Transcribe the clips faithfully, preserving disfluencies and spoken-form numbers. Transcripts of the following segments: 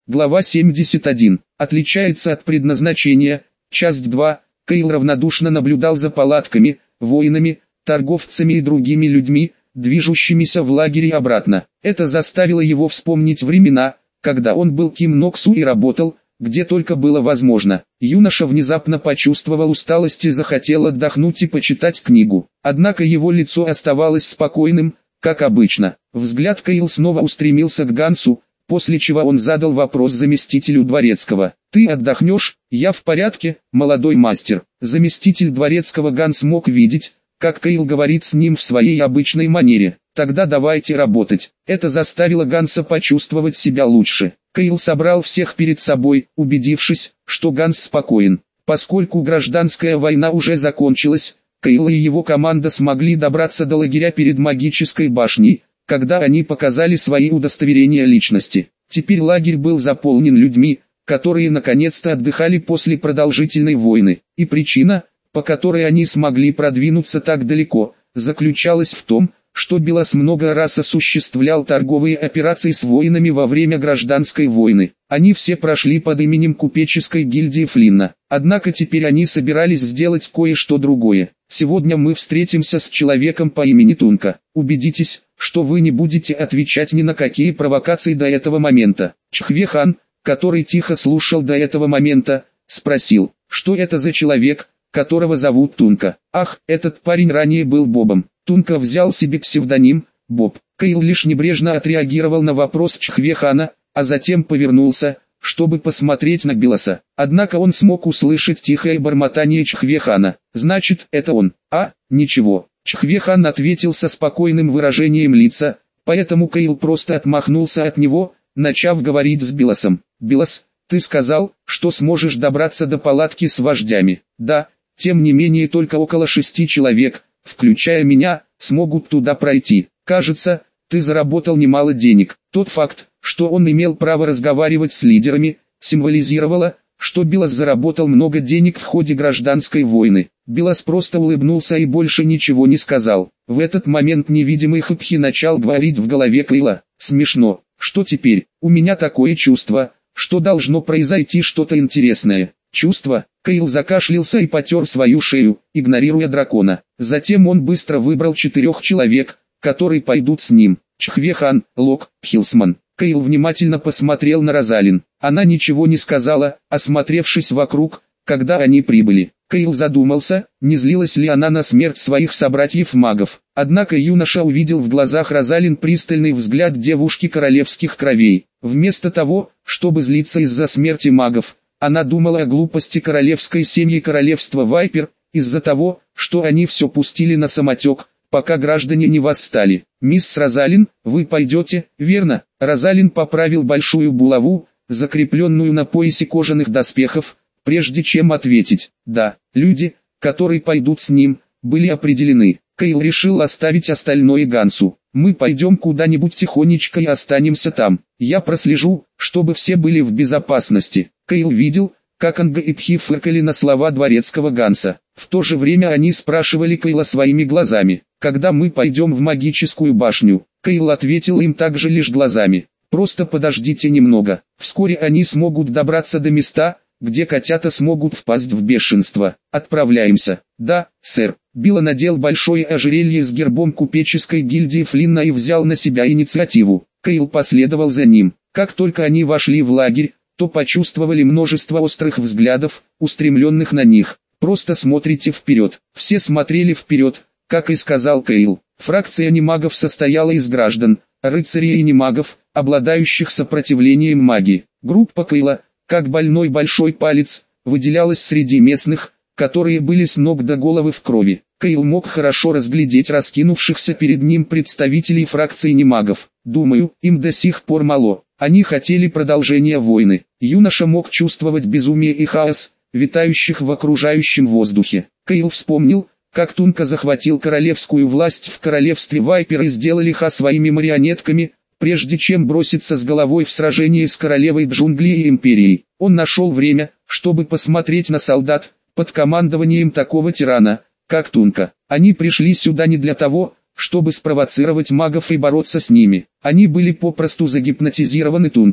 Глава семьдесят один. Отличается от предназначения. Часть два. Кейл равнодушно наблюдал за палатками, воинами, торговцами и другими людьми, движущимися в лагере и обратно. Это заставило его вспомнить времена, когда он был Ким Ноксу и работал, где только было возможно. Юноша внезапно почувствовал усталость и захотел отдохнуть и почитать книгу. Однако его лицо оставалось спокойным, как обычно. Взгляд Кейл снова устремился к Гансу, после чего он задал вопрос заместителю дворецкого. «Ты отдохнешь? Я в порядке, молодой мастер». Заместитель дворецкого Ганс мог видеть, как Кейл говорит с ним в своей обычной манере. «Тогда давайте работать». Это заставило Ганса почувствовать себя лучше. Кейл собрал всех перед собой, убедившись, что Ганс спокоен. Поскольку гражданская война уже закончилась, Кейл и его команда смогли добраться до лагеря перед магической башней, когда они показали свои удостоверения личности. Теперь лагерь был заполнен людьми, которые наконец-то отдыхали после продолжительной войны. И причина, по которой они смогли продвинуться так далеко, заключалась в том, что Белос много раз осуществлял торговые операции с воинами во время гражданской войны. Они все прошли под именем купеческой гильдии Флинна. Однако теперь они собирались сделать кое-что другое. Сегодня мы встретимся с человеком по имени Тунка. Убедитесь, что вы не будете отвечать ни на какие провокации до этого момента. Чхве-хан, который тихо слушал до этого момента, спросил, что это за человек, которого зовут Тунка. Ах, этот парень ранее был Бобом. Тунка взял себе псевдоним Боб. Кейл лишь небрежно отреагировал на вопрос Чхве-хана, а затем повернулся, чтобы посмотреть на Белоса. Однако он смог услышать тихое бормотание Чхве-хана. «Значит, это он?» «А, ничего». Чхве-хан ответил со спокойным выражением лица, поэтому Кейл просто отмахнулся от него, начав говорить с Белосом. «Белос, ты сказал, что сможешь добраться до палатки с вождями?» «Да, тем не менее только около шести человек, включая меня, смогут туда пройти. Кажется, ты заработал немало денег». Тот факт, что он имел право разговаривать с лидерами, символизировало, что Белос заработал много денег в ходе гражданской войны. Белос просто улыбнулся и больше ничего не сказал. В этот момент невидимый Хапхи начал говорить в голове Кейла. «Смешно. Что теперь? У меня такое чувство, что должно произойти что-то интересное». Чувство? Кейл закашлялся и потер свою шею, игнорируя дракона. Затем он быстро выбрал четырех человек, которые пойдут с ним. Чхве-хан, Лок, Хилсман. Кейл внимательно посмотрел на Розалин. Она ничего не сказала, осмотревшись вокруг, когда они прибыли. Кейл задумался, не злилась ли она на смерть своих собратьев-магов. Однако юноша увидел в глазах Розалин пристальный взгляд девушки королевских кровей. Вместо того, чтобы злиться из-за смерти магов, она думала о глупости королевской семьи королевства Вайпер, из-за того, что они все пустили на самотек, пока граждане не восстали. «Мисс Розалин, вы пойдете, верно?» Розалин поправил большую булаву, закрепленную на поясе кожаных доспехов, прежде чем ответить. «Да, люди, которые пойдут с ним, были определены». Кейл решил оставить остальное Гансу. «Мы пойдем куда-нибудь тихонечко и останемся там. Я прослежу, чтобы все были в безопасности». Кейл видел, как Анга и Пхи фыркали на слова дворецкого Ганса. В то же время они спрашивали Кейла своими глазами. «Когда мы пойдем в магическую башню?» Кейл ответил им также лишь глазами. «Просто подождите немного. Вскоре они смогут добраться до места, где котята смогут впасть в бешенство. Отправляемся». «Да, сэр». Билла надел большое ожерелье с гербом купеческой гильдии Флинна и взял на себя инициативу. Кейл последовал за ним. Как только они вошли в лагерь, то почувствовали множество острых взглядов, устремленных на них. «Просто смотрите вперед». Все смотрели вперед, как и сказал Кейл. Фракция немагов состояла из граждан, рыцарей и немагов, обладающих сопротивлением магии. Группа Кейла, как больной большой палец, выделялась среди местных, которые были с ног до головы в крови. Кейл мог хорошо разглядеть раскинувшихся перед ним представителей фракции немагов. Думаю, им до сих пор мало. Они хотели продолжения войны. Юноша мог чувствовать безумие и хаос, витающих в окружающем воздухе. Кейл вспомнил, как Тунка захватил королевскую власть в королевстве Вайпер и сделал их своими марионетками, прежде чем броситься с головой в сражение с королевой джунглей и империей. Он нашел время, чтобы посмотреть на солдат, под командованием такого тирана, как Тунка. Они пришли сюда не для того, чтобы спровоцировать магов и бороться с ними. Они были попросту загипнотизированы Тункой,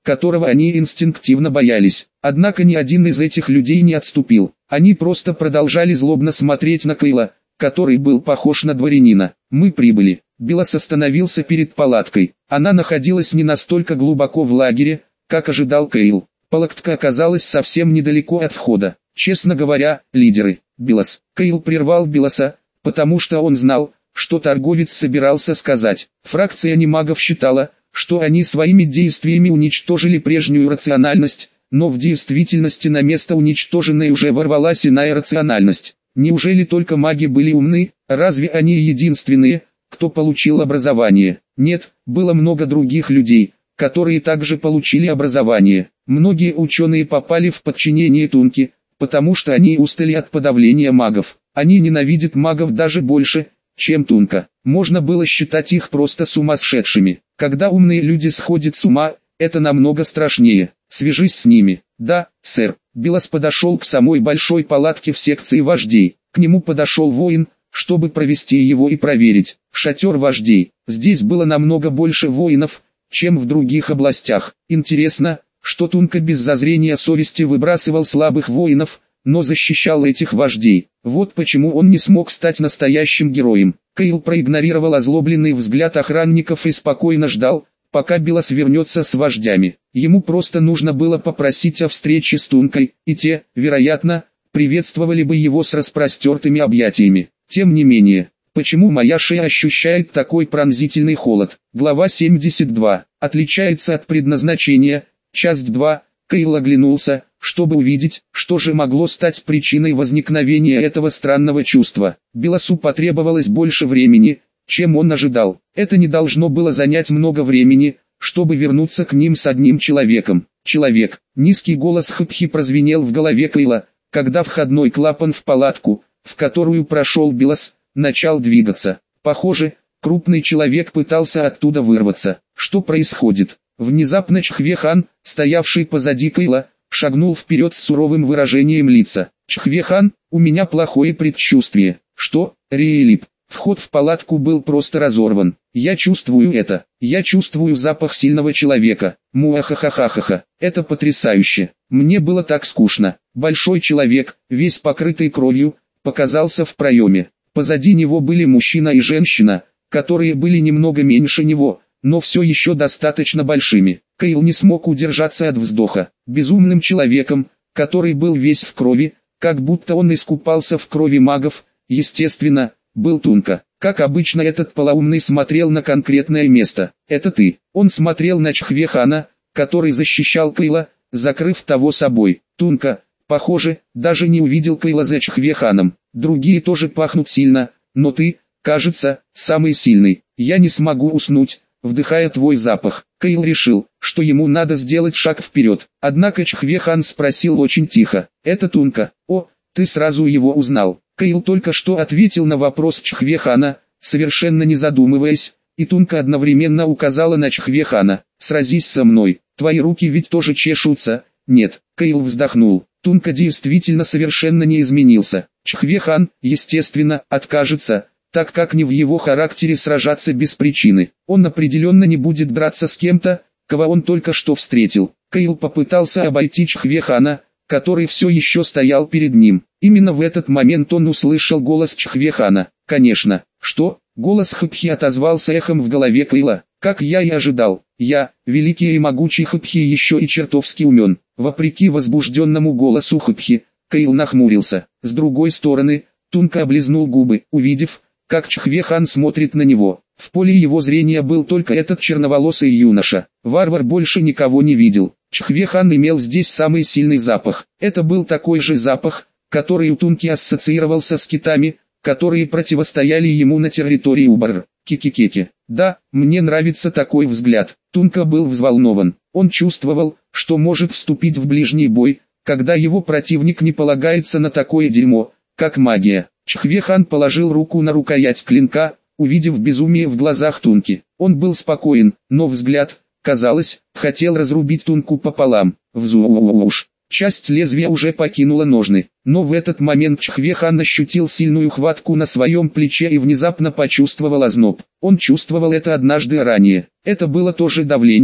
которого они инстинктивно боялись. Однако ни один из этих людей не отступил. Они просто продолжали злобно смотреть на Кейла, который был похож на дворянина. «Мы прибыли». Белос остановился перед палаткой. Она находилась не настолько глубоко в лагере, как ожидал Кейл. Палатка оказалась совсем недалеко от входа. «Честно говоря, лидеры». Белос. Кейл прервал Белоса, потому что он знал, что торговец собирался сказать. Фракция немагов считала, что они своими действиями уничтожили прежнюю рациональность, но в действительности на место уничтоженной уже ворвалась иная рациональность. Неужели только маги были умны? Разве они единственные, кто получил образование? Нет, было много других людей, которые также получили образование. Многие ученые попали в подчинение Тунки, потому что они устали от подавления магов. Они ненавидят магов даже больше, чем Тунка. Можно было считать их просто сумасшедшими. Когда умные люди сходят с ума, это намного страшнее. Свяжись с ними. Да, сэр. Белос подошел к самой большой палатке в секции вождей. К нему подошел воин, чтобы провести его и проверить. Шатер вождей. Здесь было намного больше воинов, чем в других областях. Интересно, что Тунка без зазрения совести выбрасывал слабых воинов, но защищал этих вождей. Вот почему он не смог стать настоящим героем. Кейл проигнорировал озлобленный взгляд охранников и спокойно ждал, пока Белос вернется с вождями. Ему просто нужно было попросить о встрече с Тункой, и те, вероятно, приветствовали бы его с распростертыми объятиями. Тем не менее, почему моя шея ощущает такой пронзительный холод? Глава семьдесят два. Отличается от предназначения. Часть два. Кейл оглянулся, чтобы увидеть, что же могло стать причиной возникновения этого странного чувства. Белосу потребовалось больше времени, чем он ожидал. Это не должно было занять много времени, чтобы вернуться к ним с одним человеком. Человек. Низкий голос Хапхи прозвенел в голове Кейла, когда входной клапан в палатку, в которую прошел Белос, начал двигаться. Похоже, крупный человек пытался оттуда вырваться. Что происходит? Внезапно Чхве-хан, стоявший позади Кейла, шагнул вперед с суровым выражением лица. «Чхве-хан, у меня плохое предчувствие». «Что, Риэлип?» Вход в палатку был просто разорван. «Я чувствую это. Я чувствую запах сильного человека. Муахахахахаха. Это потрясающе. Мне было так скучно». Большой человек, весь покрытый кровью, показался в проеме. Позади него были мужчина и женщина, которые были немного меньше него, но все еще достаточно большими. Кейл не смог удержаться от вздоха. Безумным человеком, который был весь в крови, как будто он искупался в крови магов, естественно, был Тунка. Как обычно, этот полоумный смотрел на конкретное место. «Это ты». Он смотрел на Чхве-хана, который защищал Кейла, закрыв того собой. Тунка, похоже, даже не увидел Кейла за Чхве-ханом. Другие тоже пахнут сильно, но ты, кажется, самый сильный. Я не смогу уснуть, вдыхая твой запах. Кейл решил, что ему надо сделать шаг вперед. Однако Чхве-хан спросил очень тихо: «Это Тунка?» «О, ты сразу его узнал». Кейл только что ответил на вопрос Чхве-хана, совершенно не задумываясь, и Тунка одновременно указала на Чхве-хана. «Сразись со мной, твои руки ведь тоже чешутся». «Нет». Кейл вздохнул. Тунка действительно совершенно не изменился. Чхве-хан, естественно, откажется, так как не в его характере сражаться без причины. Он определенно не будет драться с кем-то, кого он только что встретил. Кейл попытался обойти Чхве-хана, который все еще стоял перед ним. Именно в этот момент он услышал голос Чхве-хана. «Конечно». «Что?» Голос Хапхи отозвался эхом в голове Кейла. «Как я и ожидал. Я, великий и могучий Хапхи, еще и чертовски умен». Вопреки возбужденному голосу Хапхи, Кейл нахмурился. С другой стороны, Тунка облизнул губы, увидев, как Чхве-хан смотрит на него. В поле его зрения был только этот черноволосый юноша. Варвар больше никого не видел. Чхве-хан имел здесь самый сильный запах. Это был такой же запах, который у Тунки ассоциировался с китами, которые противостояли ему на территории Убар. Кики-кики. Да, мне нравится такой взгляд. Тунка был взволнован. Он чувствовал, что может вступить в ближний бой, когда его противник не полагается на такое дерьмо, как магия. Чхве-хан положил руку на рукоять клинка, увидев безумие в глазах Тунки. Он был спокоен, но взгляд, казалось, хотел разрубить Тунку пополам. Взууш. Часть лезвия уже покинула ножны, но в этот момент Чхве-хан ощутил сильную хватку на своем плече и внезапно почувствовал озноб. Он чувствовал это однажды ранее. Это было то же давление,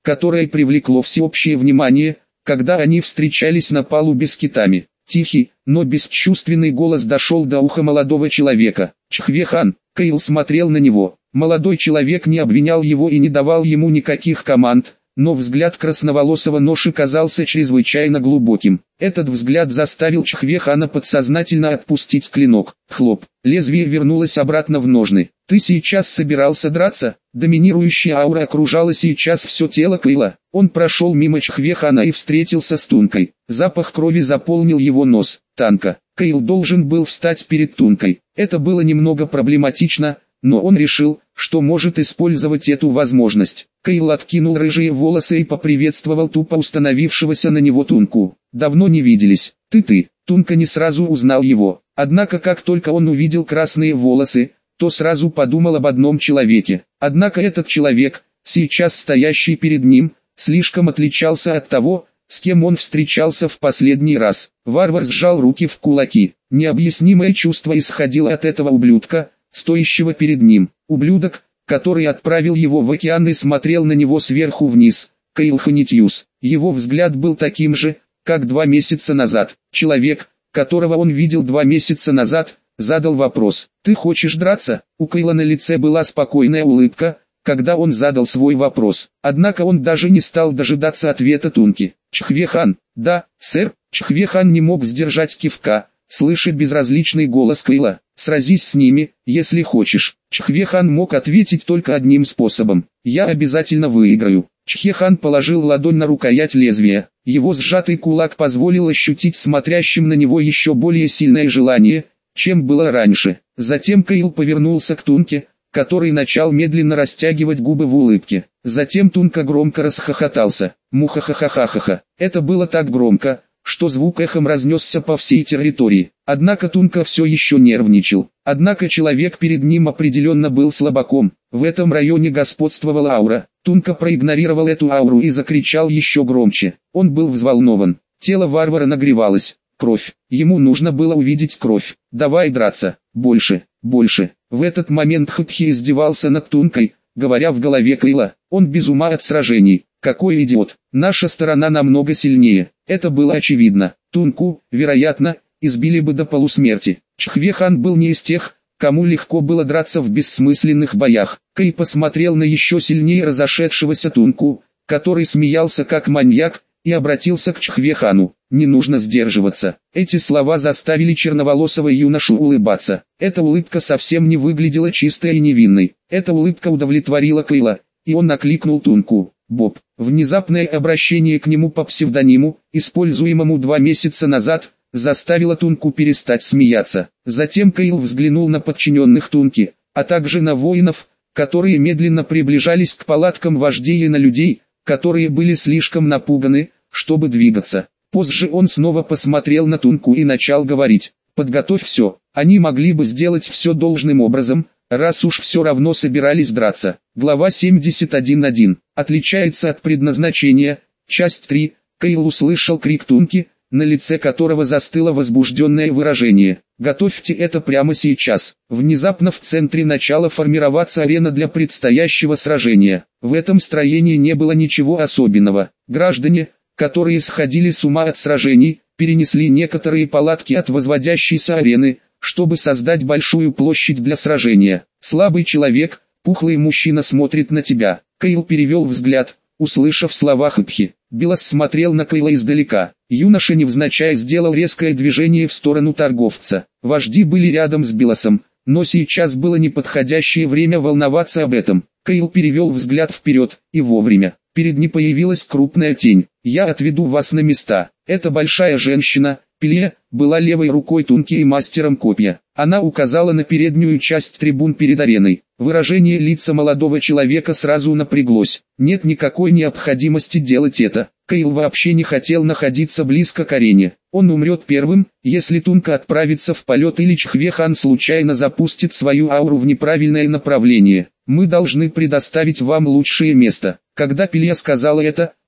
которое привлекло всеобщее внимание, когда они встречались на палубе с китами. Тихий, но бесчувственный голос дошел до уха молодого человека. «Чхве-хан!» Кейл смотрел на него. Молодой человек не обвинял его и не давал ему никаких команд, но взгляд красноволосого ноши казался чрезвычайно глубоким. Этот взгляд заставил Чхве-хана подсознательно отпустить клинок. Хлоп. Лезвие вернулось обратно в ножны. «Ты сейчас собирался драться?» Доминирующая аура окружала сейчас все тело Кейла. Он прошел мимо Чхве-хана и встретился с Тункой. Запах крови заполнил его нос. Танка. Кейл должен был встать перед Тункой. Это было немного проблематично, но он решил, что может использовать эту возможность. Кейл откинул рыжие волосы и поприветствовал тупо установившегося на него Тунку. «Давно не виделись. Ты-ты». Тунка не сразу узнал его. Однако как только он увидел красные волосы, то сразу подумал об одном человеке. Однако этот человек, сейчас стоящий перед ним, слишком отличался от того, с кем он встречался в последний раз. Варвар сжал руки в кулаки. Необъяснимое чувство исходило от этого ублюдка, стоящего перед ним. Ублюдок, который отправил его в океан и смотрел на него сверху вниз. Кейл Ханитьюс. Его взгляд был таким же, как два месяца назад. Человек, которого он видел два месяца назад, задал вопрос: «Ты хочешь драться?» У Кейла на лице была спокойная улыбка, когда он задал свой вопрос. Однако он даже не стал дожидаться ответа Тунки. «Чхве-хан». «Да, сэр». Чхве-хан не мог сдержать кивка, слыша безразличный голос Кейла. «Сразись с ними, если хочешь». Чхве-хан мог ответить только одним способом: «Я обязательно выиграю». Чхве-хан положил ладонь на рукоять лезвия. Его сжатый кулак позволил ощутить смотрящим на него еще более сильное желание, чем было раньше. Затем Кейл повернулся к Тунке, который начал медленно растягивать губы в улыбке. Затем Тунка громко расхохотался. Муха-ха-ха-ха-ха. Это было так громко, что звук эхом разнесся по всей территории. Однако Тунка все еще нервничал. Однако человек перед ним определенно был слабаком. В этом районе господствовала аура. Тунка проигнорировал эту ауру и закричал еще громче. Он был взволнован. Тело варвара нагревалось. Кровь. Ему нужно было увидеть кровь. «Давай драться. Больше, больше». В этот момент Хапхи издевался над Тункой, говоря в голове Кейла: «Он без ума от сражений. Какой идиот. Наша сторона намного сильнее». Это было очевидно. Тунку, вероятно, избили бы до полусмерти. Чхве-хан был не из тех, кому легко было драться в бессмысленных боях. Кей посмотрел на еще сильнее разошедшегося Тунку, который смеялся как маньяк, и обратился к Чхве-хану: «Не нужно сдерживаться». Эти слова заставили черноволосого юношу улыбаться. Эта улыбка совсем не выглядела чистой и невинной. Эта улыбка удовлетворила Кейла, и он окликнул Тунку: «Боб». Внезапное обращение к нему по псевдониму, используемому два месяца назад, заставило Тунку перестать смеяться. Затем Кейл взглянул на подчиненных Тунки, а также на воинов, которые медленно приближались к палаткам вождей, и на людей, которые были слишком напуганы, чтобы двигаться. Позже он снова посмотрел на Тунку и начал говорить: «Подготовь все». Они могли бы сделать все должным образом, раз уж все равно собирались драться. Глава семьдесят один точка один. Отличается от предназначения. Часть три. Кейл услышал крик Тунки, на лице которого застыло возбужденное выражение. «Готовьте это прямо сейчас». Внезапно в центре начала формироваться арена для предстоящего сражения. В этом строении не было ничего особенного. Граждане, которые сходили с ума от сражений, перенесли некоторые палатки от возводящейся арены, чтобы создать большую площадь для сражения. «Слабый человек, пухлый мужчина смотрит на тебя». Кейл перевел взгляд, услышав слова Хапхи. Билас смотрел на Кейла издалека. Юноша невзначай сделал резкое движение в сторону торговца. Вожди были рядом с Биласом, но сейчас было неподходящее время волноваться об этом. Кейл перевел взгляд вперед, и вовремя. Перед ним появилась крупная тень. «Я отведу вас на места». Эта большая женщина, Пиле, была левой рукой Тунки и мастером копья. Она указала на переднюю часть трибун перед ареной. Выражение лица молодого человека сразу напряглось. Нет никакой необходимости делать это. Кейл вообще не хотел находиться близко к арене. Он умрет первым, если Тунка отправится в полет или Чхве-хан случайно запустит свою ауру в неправильное направление. «Мы должны предоставить вам лучшее место». Когда Пиле сказала это,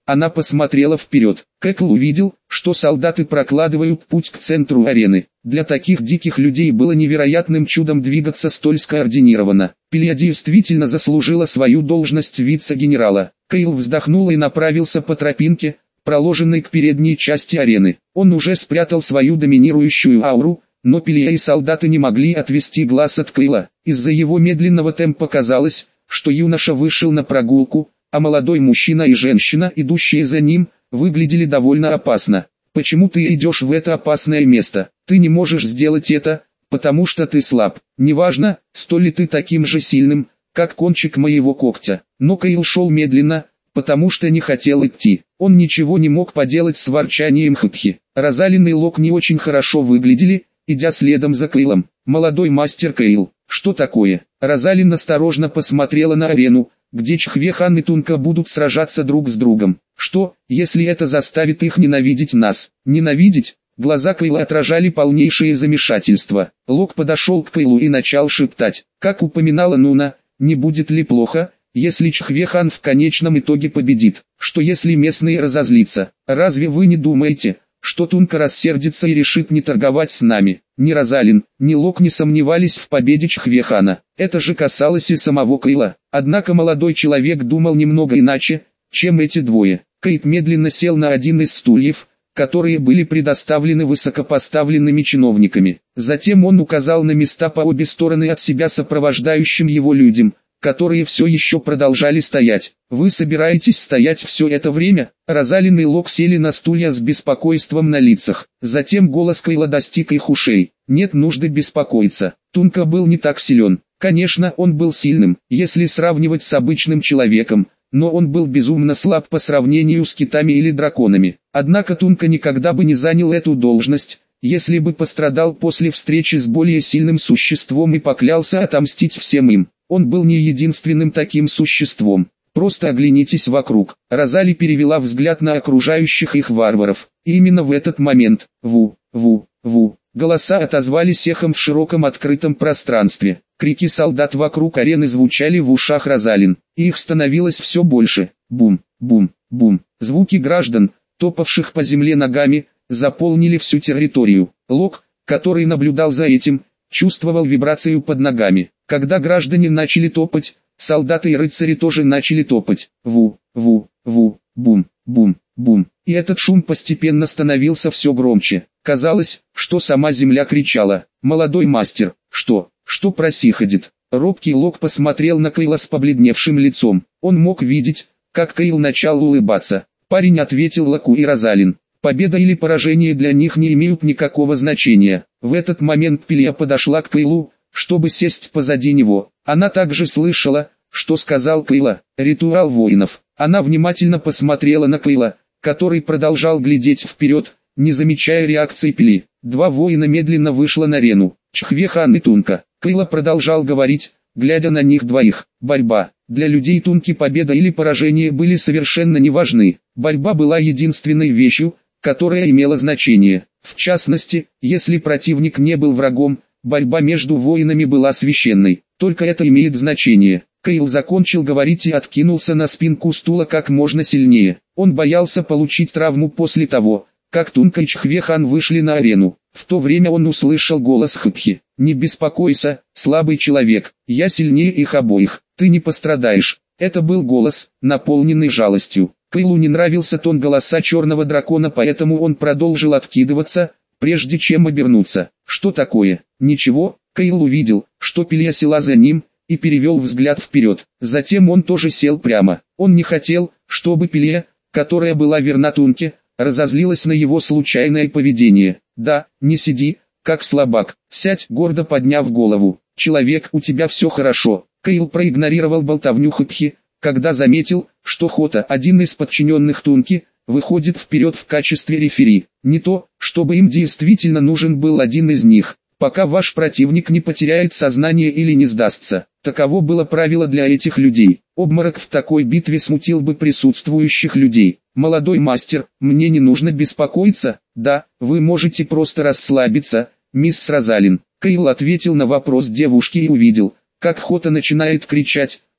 Она посмотрела вперед. Кэкл увидел, что солдаты прокладывают путь к центру арены. Для таких диких людей было невероятным чудом двигаться столь скоординированно. Пилия действительно заслужила свою должность вице-генерала. Кайл вздохнул и направился по тропинке, проложенной к передней части арены. Он уже спрятал свою доминирующую ауру, но Пилия и солдаты не могли отвести глаз от Кайла. Из-за его медленного темпа казалось, что юноша вышел на прогулку, а молодой мужчина и женщина, идущие за ним, выглядели довольно опасно. «Почему ты идешь в это опасное место? Ты не можешь сделать это, потому что ты слаб. Неважно, столь ли ты таким же сильным, как кончик моего когтя». Но Кайл шел медленно, потому что не хотел идти. Он ничего не мог поделать с ворчанием Хыпхи. Розалин и Лок не очень хорошо выглядели, идя следом за Кайлом. «Молодой мастер Кайл, что такое?» Розалин осторожно посмотрела на арену, где Чхвехан и Тунка будут сражаться друг с другом. «Что, если это заставит их ненавидеть нас?» «Ненавидеть?» Глаза Кайла отражали полнейшее замешательство. Лок подошел к Кайлу и начал шептать. «Как упоминала Нуна, не будет ли плохо, если Чхвехан в конечном итоге победит? Что если местные разозлятся? Разве вы не думаете, что Тунка рассердится и решит не торговать с нами?» Ни Розалин, ни Лок не сомневались в победе Чхвехана. Это же касалось и самого Кайла. Однако молодой человек думал немного иначе, чем эти двое. Кейт медленно сел на один из стульев, которые были предоставлены высокопоставленными чиновниками. Затем он указал на места по обе стороны от себя сопровождающим его людям, которые все еще продолжали стоять. «Вы собираетесь стоять все это время?» Розалин и Лок сели на стулья с беспокойством на лицах. Затем голос Кайла достиг их ушей. «Нет нужды беспокоиться. Тунка был не так силен. Конечно, он был сильным, если сравнивать с обычным человеком, но он был безумно слаб по сравнению с китами или драконами. Однако Тунка никогда бы не занял эту должность, если бы пострадал после встречи с более сильным существом и поклялся отомстить всем им. Он был не единственным таким существом. Просто оглянитесь вокруг». Розали перевела взгляд на окружающих их варваров. И именно в этот момент, ву, ву, ву, голоса отозвались эхом в широком открытом пространстве. Крики солдат вокруг арены звучали в ушах Розалин, и их становилось все больше. Бум, бум, бум. Звуки граждан, топавших по земле ногами, заполнили всю территорию. Лок, который наблюдал за этим, чувствовал вибрацию под ногами. Когда граждане начали топать, солдаты и рыцари тоже начали топать. Ву, ву, ву, бум, бум, бум. И этот шум постепенно становился все громче. Казалось, что сама земля кричала. «Молодой мастер, что, что происходит?» Робкий Лок посмотрел на Кайла с побледневшим лицом. Он мог видеть, как Кайл начал улыбаться. Парень ответил Локу и Розалин. Победа или поражение для них не имеют никакого значения. В этот момент Пилия подошла к Кайлу, чтобы сесть позади него. Она также слышала, что сказал Кайла. «Ритуал воинов». Она внимательно посмотрела на Кайла, который продолжал глядеть вперед, не замечая реакции Пили. Два воина медленно вышло на арену. Чхвехан и Тунка. Кайла продолжал говорить, глядя на них двоих. Борьба. Для людей Тунки победа или поражение были совершенно неважны. Борьба была единственной вещью, которая имела значение. В частности, если противник не был врагом, борьба между воинами была священной. Только это имеет значение. Кайл закончил говорить и откинулся на спинку стула как можно сильнее. Он боялся получить травму после того, как Тунка и Чхвехан вышли на арену. В то время он услышал голос Хыпхи. «Не беспокойся, слабый человек, я сильнее их обоих, ты не пострадаешь». Это был голос, наполненный жалостью. Кайлу не нравился тон голоса черного дракона, поэтому он продолжил откидываться, прежде чем обернуться. «Что такое?» «Ничего». Кайл увидел, что Пилия села за ним, и перевел взгляд вперед. Затем он тоже сел прямо. Он не хотел, чтобы Пилия, которая была верна Тунке, разозлилась на его случайное поведение. «Да, не сиди, как слабак, сядь», гордо подняв голову. «Человек, у тебя все хорошо». Кайл проигнорировал болтовню Хыпхи, когда заметил, что Хота, один из подчиненных Тунки, выходит вперед в качестве рефери. Не то, чтобы им действительно нужен был один из них, пока ваш противник не потеряет сознание или не сдастся. Таково было правило для этих людей. Обморок в такой битве смутил бы присутствующих людей. «Молодой мастер, мне не нужно беспокоиться». «Да, вы можете просто расслабиться, мисс Розалин». Кайл ответил на вопрос девушки и увидел, как Хота начинает кричать,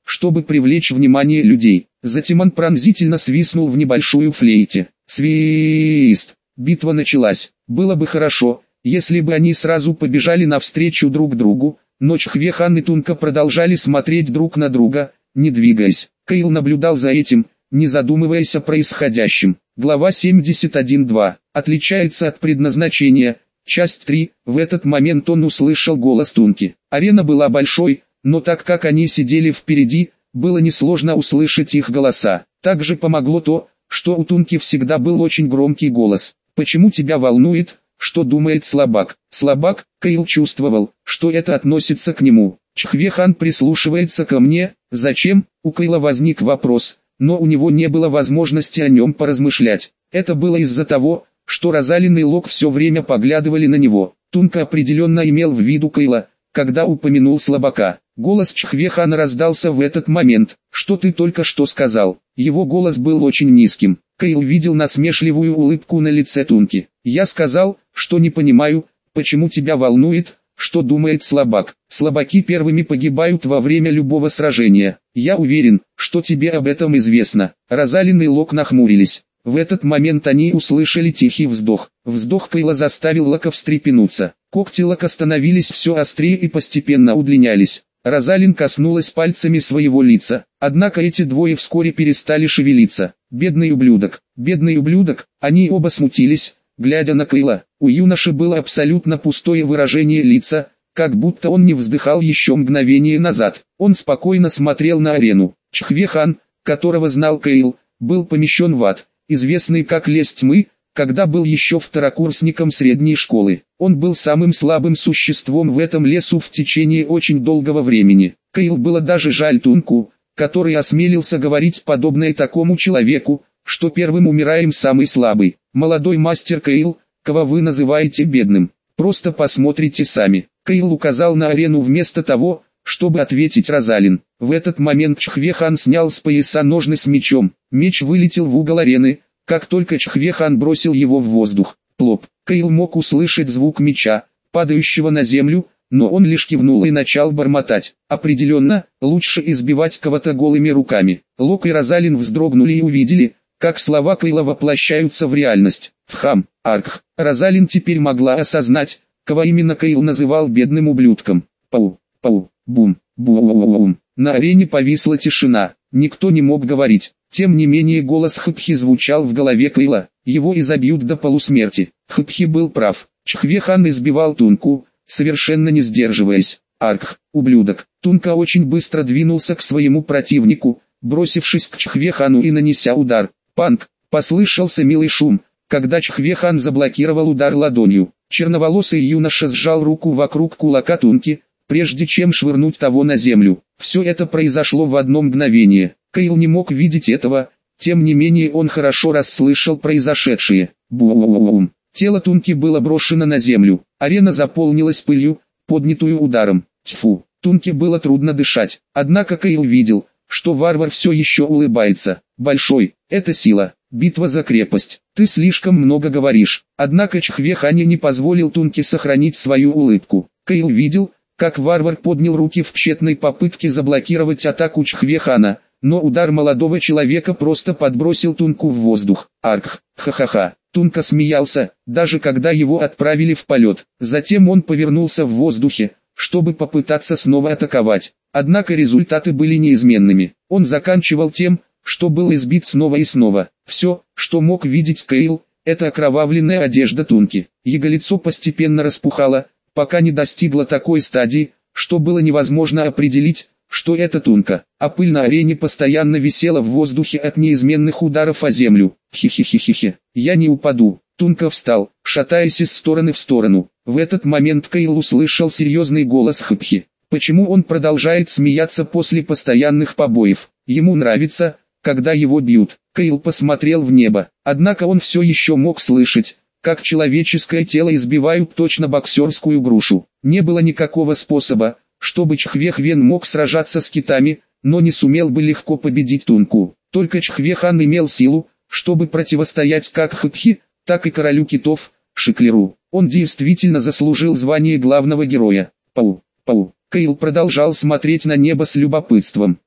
чтобы привлечь внимание людей. Затем он пронзительно свистнул в небольшую флейте. Свист! Битва началась. Было бы хорошо, если бы они сразу побежали навстречу друг другу, но Чхве-хан и Тунка продолжали смотреть друг на друга, не двигаясь. Кайл наблюдал за этим, не задумываясь о происходящем. Глава семьдесят один точка два. Отличается от предназначения. Часть три. В этот момент он услышал голос Тунки. Арена была большой, но так как они сидели впереди, было несложно услышать их голоса. Также помогло то, что у Тунки всегда был очень громкий голос. «Почему тебя волнует, что думает слабак?» Слабак, Кайл чувствовал, что это относится к нему. Чхве-хан прислушивается ко мне. Зачем? У Кайла возник вопрос, но у него не было возможности о нем поразмышлять. Это было из-за того, что Розалин и Лок все время поглядывали на него. Тунка определенно имел в виду Кайла, когда упомянул слабака. Голос Чхве-хана раздался в этот момент. «Что ты только что сказал?» Его голос был очень низким. Кайл видел насмешливую улыбку на лице Тунки. «Я сказал, что не понимаю, почему тебя волнует, что думает слабак. Слабаки первыми погибают во время любого сражения. Я уверен, что тебе об этом известно». Розалин и Лок нахмурились. В этот момент они услышали тихий вздох. Вздох Кайла заставил Лока встрепенуться. Когти Лока становились все острее и постепенно удлинялись. Розалин коснулась пальцами своего лица. Однако эти двое вскоре перестали шевелиться. «Бедный ублюдок, бедный ублюдок!» Они оба смутились, глядя на Кайла. У юноши было абсолютно пустое выражение лица, как будто он не вздыхал еще мгновение назад. Он спокойно смотрел на арену. Чхве-хан, которого знал Кайл, был помещен в ад, известный как Лес Тьмы, когда был еще второкурсником средней школы. Он был самым слабым существом в этом лесу в течение очень долгого времени. Кайл было даже жаль Тунку, который осмелился говорить подобное такому человеку, что первым умираем самый слабый. «Молодой мастер Кайл, кого вы называете бедным? Просто посмотрите сами». Кайл указал на арену вместо того, чтобы ответить Розалин. В этот момент Чхве-хан снял с пояса ножны с мечом. Меч вылетел в угол арены, как только Чхве-хан бросил его в воздух. Плоп. Кайл мог услышать звук меча, падающего на землю, но он лишь кивнул и начал бормотать. Определенно, лучше избивать кого-то голыми руками. Лок и Розалин вздрогнули и увидели, как слова Кайла воплощаются в реальность. Вхам, арх. Розалин теперь могла осознать, кого именно Кайл называл бедным ублюдком. Пау, пау, бум, бум. На арене повисла тишина. Никто не мог говорить. Тем не менее голос Хыпхи звучал в голове Кайла. Его изобьют до полусмерти. Хыпхи был прав. Чхве-хан избивал Тунку, совершенно не сдерживаясь. Арх, ублюдок. Тунка очень быстро двинулся к своему противнику, бросившись к Чхве-хану и нанеся удар. Панк. Послышался милый шум, когда Чхве-хан заблокировал удар ладонью. Черноволосый юноша сжал руку вокруг кулака Тунки, прежде чем швырнуть того на землю. Все это произошло в одно мгновение. Кайл не мог видеть этого, тем не менее он хорошо расслышал произошедшее. Бум! Тело Тунки было брошено на землю. Арена заполнилась пылью, поднятую ударом. Тьфу! Тунке было трудно дышать. Однако Кайл видел, что варвар все еще улыбается. Большой, это сила. Битва за крепость. Ты слишком много говоришь. Однако Чхве-хан не позволил Тунке сохранить свою улыбку. Кайл видел, как варвар поднял руки в тщетной попытке заблокировать атаку Чхве-хана, но удар молодого человека просто подбросил Тунку в воздух. Арх, ха-ха-ха. Тунка смеялся, даже когда его отправили в полет. Затем он повернулся в воздухе, чтобы попытаться снова атаковать. Однако результаты были неизменными. Он заканчивал тем, что был избит снова и снова. Все, что мог видеть Кайл, это окровавленная одежда Тунки. Его лицо постепенно распухало, пока не достигло такой стадии, что было невозможно определить, что это Тунка. А пыль на арене постоянно висела в воздухе от неизменных ударов о землю. Хи-хи-хи-хи-хи. Я не упаду. Тунка встал, шатаясь из стороны в сторону. В этот момент Кайл услышал серьезный голос Хыпхи. Почему он продолжает смеяться после постоянных побоев? Ему нравится, когда его бьют. Кайл посмотрел в небо. Однако он все еще мог слышать, как человеческое тело избивают точно боксерскую грушу. Не было никакого способа, чтобы Чхве-хвен мог сражаться с китами, но не сумел бы легко победить Тунку. Только Чхве-хан имел силу, чтобы противостоять как Хыпхи, так и королю китов, Шиклеру. Он действительно заслужил звание главного героя. Пау, пау. Кайл продолжал смотреть на небо с любопытством.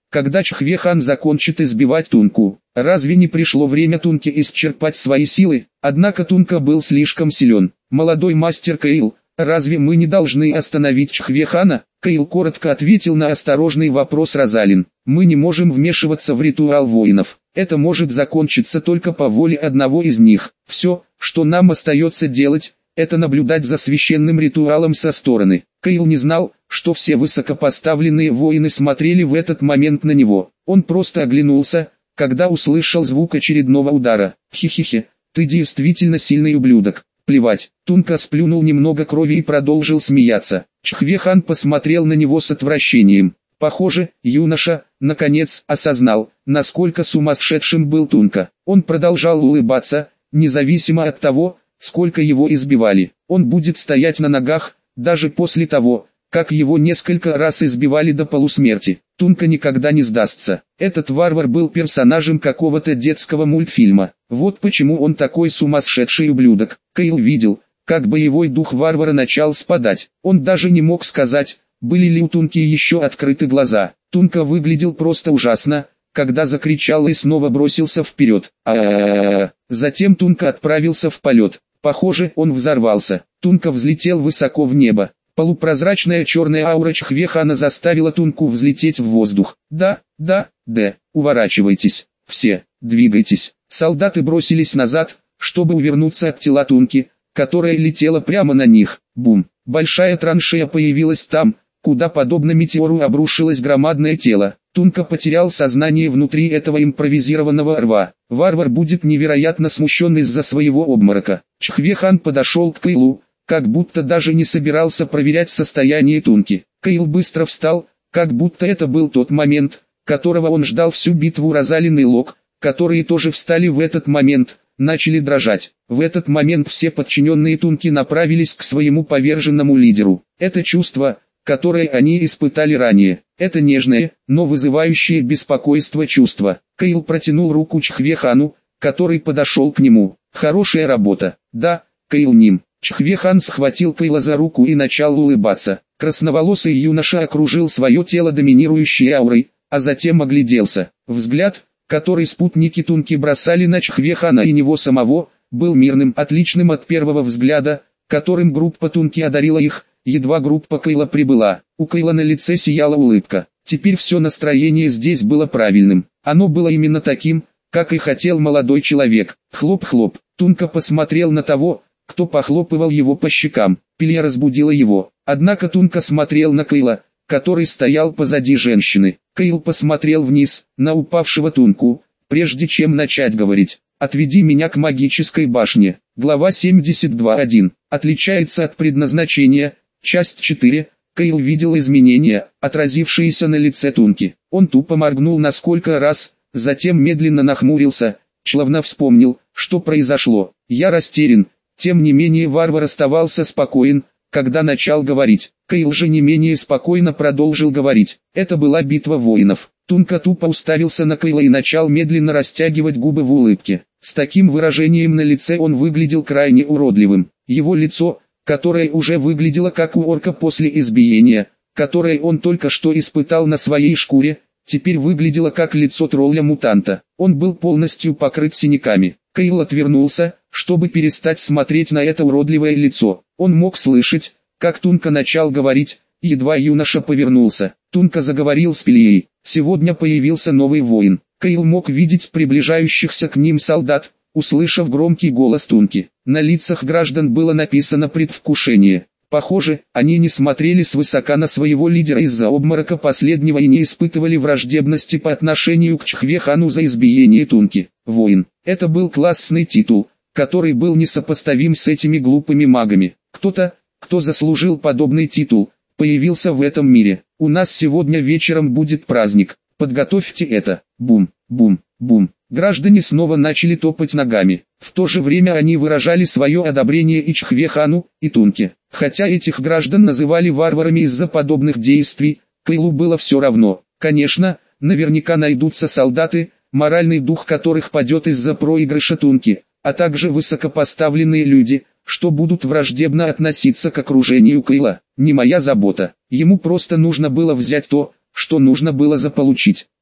когда Чхве-хан закончит избивать Тунку. Разве не пришло время Тунке исчерпать свои силы? Однако Тунка был слишком силен. Молодой мастер Каил, разве мы не должны остановить Чхве-хана? Каил коротко ответил на осторожный вопрос Розалин. Мы не можем вмешиваться в ритуал воинов. Это может закончиться только по воле одного из них. Все, что нам остается делать, это наблюдать за священным ритуалом со стороны. Каил не знал, что все высокопоставленные воины смотрели в этот момент на него. Он просто оглянулся, когда услышал звук очередного удара. Хи-хи-хи, ты действительно сильный ублюдок. Плевать. Тунка сплюнул немного крови и продолжил смеяться. Чхве-хан посмотрел на него с отвращением. Похоже, юноша, наконец, осознал, насколько сумасшедшим был Тунка. Он продолжал улыбаться, независимо от того, сколько его избивали. Он будет стоять на ногах, даже после того, как его несколько раз избивали до полусмерти. Тунка никогда не сдастся. Этот варвар был персонажем какого-то детского мультфильма. Вот почему он такой сумасшедший ублюдок. Каил видел, как боевой дух варвара начал спадать. Он даже не мог сказать, были ли у Тунки еще открыты глаза. Тунка выглядел просто ужасно, когда закричал и снова бросился вперед. А-а-а-а. Затем Тунка отправился в полет. Похоже, он взорвался. Тунка взлетел высоко в небо. Полупрозрачная черная аура Чхве-хана заставила Тунку взлететь в воздух. Да, да, да, уворачивайтесь, все, двигайтесь. Солдаты бросились назад, чтобы увернуться от тела Тунки, которая летела прямо на них. Бум! Большая траншея появилась там, куда подобно метеору обрушилось громадное тело. Тунка потерял сознание внутри этого импровизированного рва. Варвар будет невероятно смущен из-за своего обморока. Чхве-хан подошел к Каилу, как будто даже не собирался проверять состояние Тунки. Каил быстро встал, как будто это был тот момент, которого он ждал всю битву. Розалин и Лок, которые тоже встали в этот момент, начали дрожать. В этот момент все подчиненные Тунки направились к своему поверженному лидеру. Это чувство, которое они испытали ранее, это нежное, но вызывающее беспокойство чувство. Каил протянул руку Чхве-хану, который подошел к нему. Хорошая работа. Да, Каил Ним. Чхве-хан схватил Каила за руку и начал улыбаться. Красноволосый юноша окружил свое тело доминирующей аурой, а затем огляделся. Взгляд, который спутники Тунки бросали на Чхве-хана и него самого, был мирным, отличным от первого взгляда, которым группа Тунки одарила их. Едва группа Каила прибыла, у Каила на лице сияла улыбка. Теперь все настроение здесь было правильным. Оно было именно таким, как и хотел молодой человек. Хлоп-хлоп. Тунка посмотрел на того, кто похлопывал его по щекам. Пилья разбудила его. Однако Тунка смотрел на Каила, который стоял позади женщины. Каил посмотрел вниз, на упавшего Тунку, прежде чем начать говорить. «Отведи меня к магической башне». Глава семьдесят два точка один. Отличается от предназначения. Часть четыре. Каил видел изменения, отразившиеся на лице Тунки. Он тупо моргнул несколько раз, затем медленно нахмурился, словно вспомнил, что произошло. «Я растерян». Тем не менее варвар оставался спокоен, когда начал говорить. Каил же не менее спокойно продолжил говорить. Это была битва воинов. Тунка тупо уставился на Каила и начал медленно растягивать губы в улыбке. С таким выражением на лице он выглядел крайне уродливым. Его лицо, которое уже выглядело как у орка после избиения, которое он только что испытал на своей шкуре, теперь выглядело как лицо тролля-мутанта. Он был полностью покрыт синяками. Каил отвернулся, чтобы перестать смотреть на это уродливое лицо. Он мог слышать, как Тунка начал говорить, едва юноша повернулся. Тунка заговорил с Пильей. Сегодня появился новый воин. Каил мог видеть приближающихся к ним солдат, услышав громкий голос Тунки. На лицах граждан было написано предвкушение. Похоже, они не смотрели свысока на своего лидера из-за обморока последнего и не испытывали враждебности по отношению к Чхве-хану за избиение Тунки. Воин. Это был классный титул, который был несопоставим с этими глупыми магами. Кто-то, кто заслужил подобный титул, появился в этом мире. У нас сегодня вечером будет праздник. Подготовьте это. Бум, бум, бум. Граждане снова начали топать ногами. В то же время они выражали свое одобрение и Чхве-хану, и Тунке. Хотя этих граждан называли варварами из-за подобных действий, Каилу было все равно. Конечно, наверняка найдутся солдаты, моральный дух которых падет из-за проигрыша Тунки, а также высокопоставленные люди, что будут враждебно относиться к окружению Каила. Не моя забота. Ему просто нужно было взять то, что нужно было заполучить.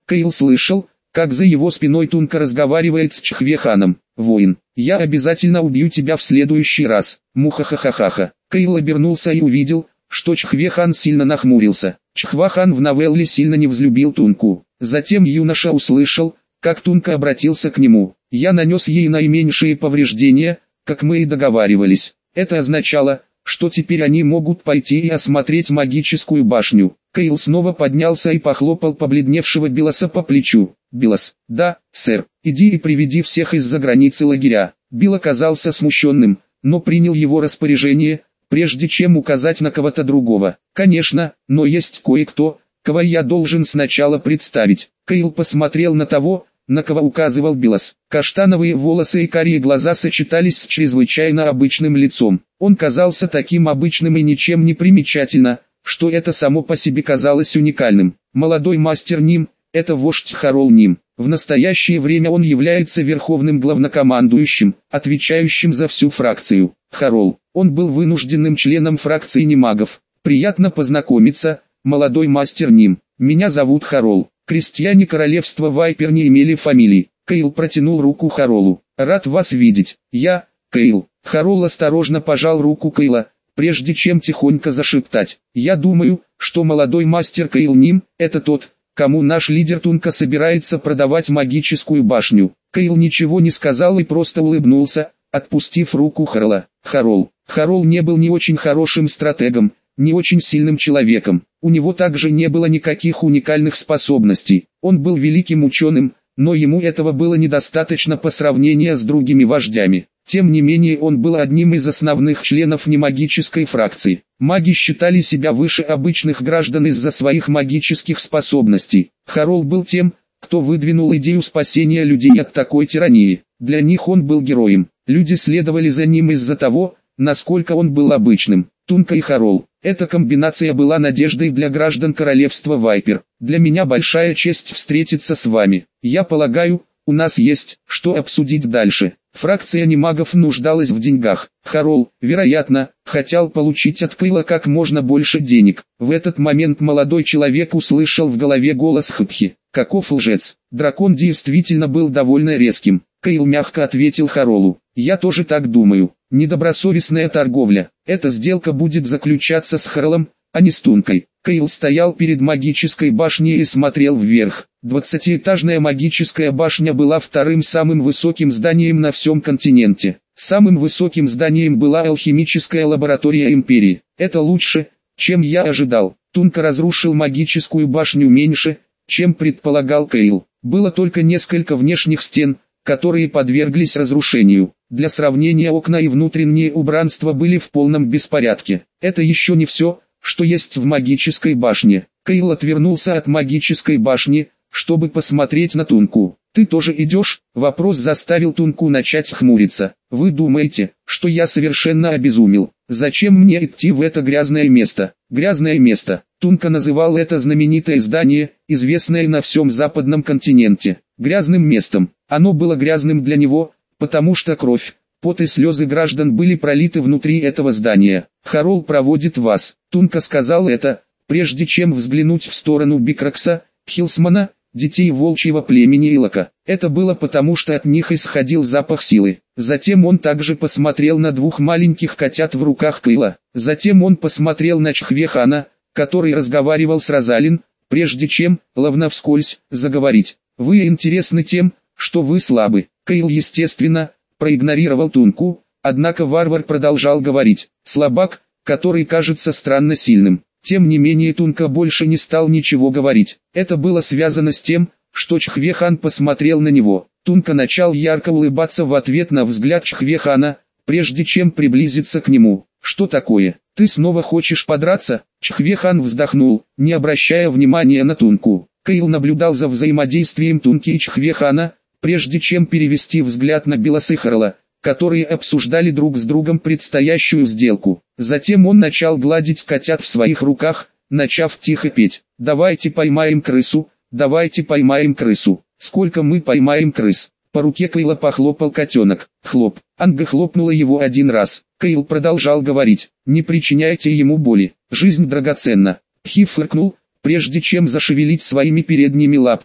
Кейл слышал, как за его спиной Тунка разговаривает с Чхве-ханом. «Воин, я обязательно убью тебя в следующий раз». Мухахахахаха. Кейл обернулся и увидел, что Чхве-хан сильно нахмурился. Чхва-хан в новелле сильно не взлюбил Тунку. Затем юноша услышал, как Тунка обратился к нему. «Я нанес ей наименьшие повреждения, как мы и договаривались». Это означало, что теперь они могут пойти и осмотреть магическую башню. Кейл снова поднялся и похлопал побледневшего Билоса по плечу. «Билос, да, сэр, иди и приведи всех из-за границы лагеря». Билл оказался смущенным, но принял его распоряжение, прежде чем указать на кого-то другого. «Конечно, но есть кое-кто, кого я должен сначала представить». Кейл посмотрел на того, на кого указывал Билос. Каштановые волосы и карие глаза сочетались с чрезвычайно обычным лицом. Он казался таким обычным и ничем не примечательно, что это само по себе казалось уникальным. Молодой мастер Ним – это вождь Харол Ним. В настоящее время он является верховным главнокомандующим, отвечающим за всю фракцию. Харол. Он был вынужденным членом фракции немагов. «Приятно познакомиться, молодой мастер Ним. Меня зовут Харол». Крестьяне королевства Вайпер не имели фамилий. Кейл протянул руку Харолу. «Рад вас видеть. Я, Кейл». Харол осторожно пожал руку Кейла, прежде чем тихонько зашептать. «Я думаю, что молодой мастер Кейл Ним – это тот, кому наш лидер Тунка собирается продавать магическую башню». Кейл ничего не сказал и просто улыбнулся, отпустив руку Харола. Харол. Харол не был не очень хорошим стратегом, не очень сильным человеком. У него также не было никаких уникальных способностей. Он был великим ученым, но ему этого было недостаточно по сравнению с другими вождями. Тем не менее он был одним из основных членов немагической фракции. Маги считали себя выше обычных граждан из-за своих магических способностей. Харол был тем, кто выдвинул идею спасения людей от такой тирании. Для них он был героем. Люди следовали за ним из-за того, насколько он был обычным. Тунка и Харол. Эта комбинация была надеждой для граждан королевства Вайпер. Для меня большая честь встретиться с вами. Я полагаю, у нас есть, что обсудить дальше. Фракция немагов нуждалась в деньгах. Харол, вероятно, хотел получить от Кейла как можно больше денег. В этот момент молодой человек услышал в голове голос Хапхи. Каков лжец. Дракон действительно был довольно резким. Кейл мягко ответил Харолу. Я тоже так думаю. Недобросовестная торговля. Эта сделка будет заключаться с Харолом, а не с Тункой. Кейл стоял перед магической башней и смотрел вверх. Двадцатиэтажная магическая башня была вторым самым высоким зданием на всем континенте. Самым высоким зданием была алхимическая лаборатория Империи. Это лучше, чем я ожидал. Тунка разрушил магическую башню меньше, чем предполагал Кейл. Было только несколько внешних стен, которые подверглись разрушению. Для сравнения, окна и внутреннее убранство были в полном беспорядке. Это еще не все, что есть в магической башне. Кейл отвернулся от магической башни, чтобы посмотреть на Тунку. «Ты тоже идешь?» Вопрос заставил Тунку начать хмуриться. «Вы думаете, что я совершенно обезумел? Зачем мне идти в это грязное место?» Грязное место. Тунка называл это знаменитое здание, известное на всем западном континенте, грязным местом. Оно было грязным для него, потому что кровь, пот и слезы граждан были пролиты внутри этого здания. «Харол проводит вас», — Тунка сказал это, прежде чем взглянуть в сторону Бикракса, Хилсмана, детей волчьего племени Илока. Это было потому, что от них исходил запах силы. Затем он также посмотрел на двух маленьких котят в руках Кейла. Затем он посмотрел на Чхве-хана, который разговаривал с Розалин, прежде чем, ловно вскользь, заговорить. «Вы интересны тем, что вы слабы». Кейл, естественно, проигнорировал Тунку, однако варвар продолжал говорить. Слабак, который кажется странно сильным. Тем не менее Тунка больше не стал ничего говорить. Это было связано с тем, что Чхве-хан посмотрел на него. Тунка начал ярко улыбаться в ответ на взгляд Чхве-хана, прежде чем приблизиться к нему. «Что такое? Ты снова хочешь подраться?» Чхве-хан вздохнул, не обращая внимания на Тунку. Кейл наблюдал за взаимодействием Тунки и Чхве-хана, прежде чем перевести взгляд на Билоса и Харола, которые обсуждали друг с другом предстоящую сделку. Затем он начал гладить котят в своих руках, начав тихо петь. «Давайте поймаем крысу, давайте поймаем крысу. Сколько мы поймаем крыс?» По руке Кейла похлопал котенок. Хлоп. Анга хлопнула его один раз. Кейл продолжал говорить. «Не причиняйте ему боли. Жизнь драгоценна». Пхи фыркнул, прежде чем зашевелить своими передними лапками.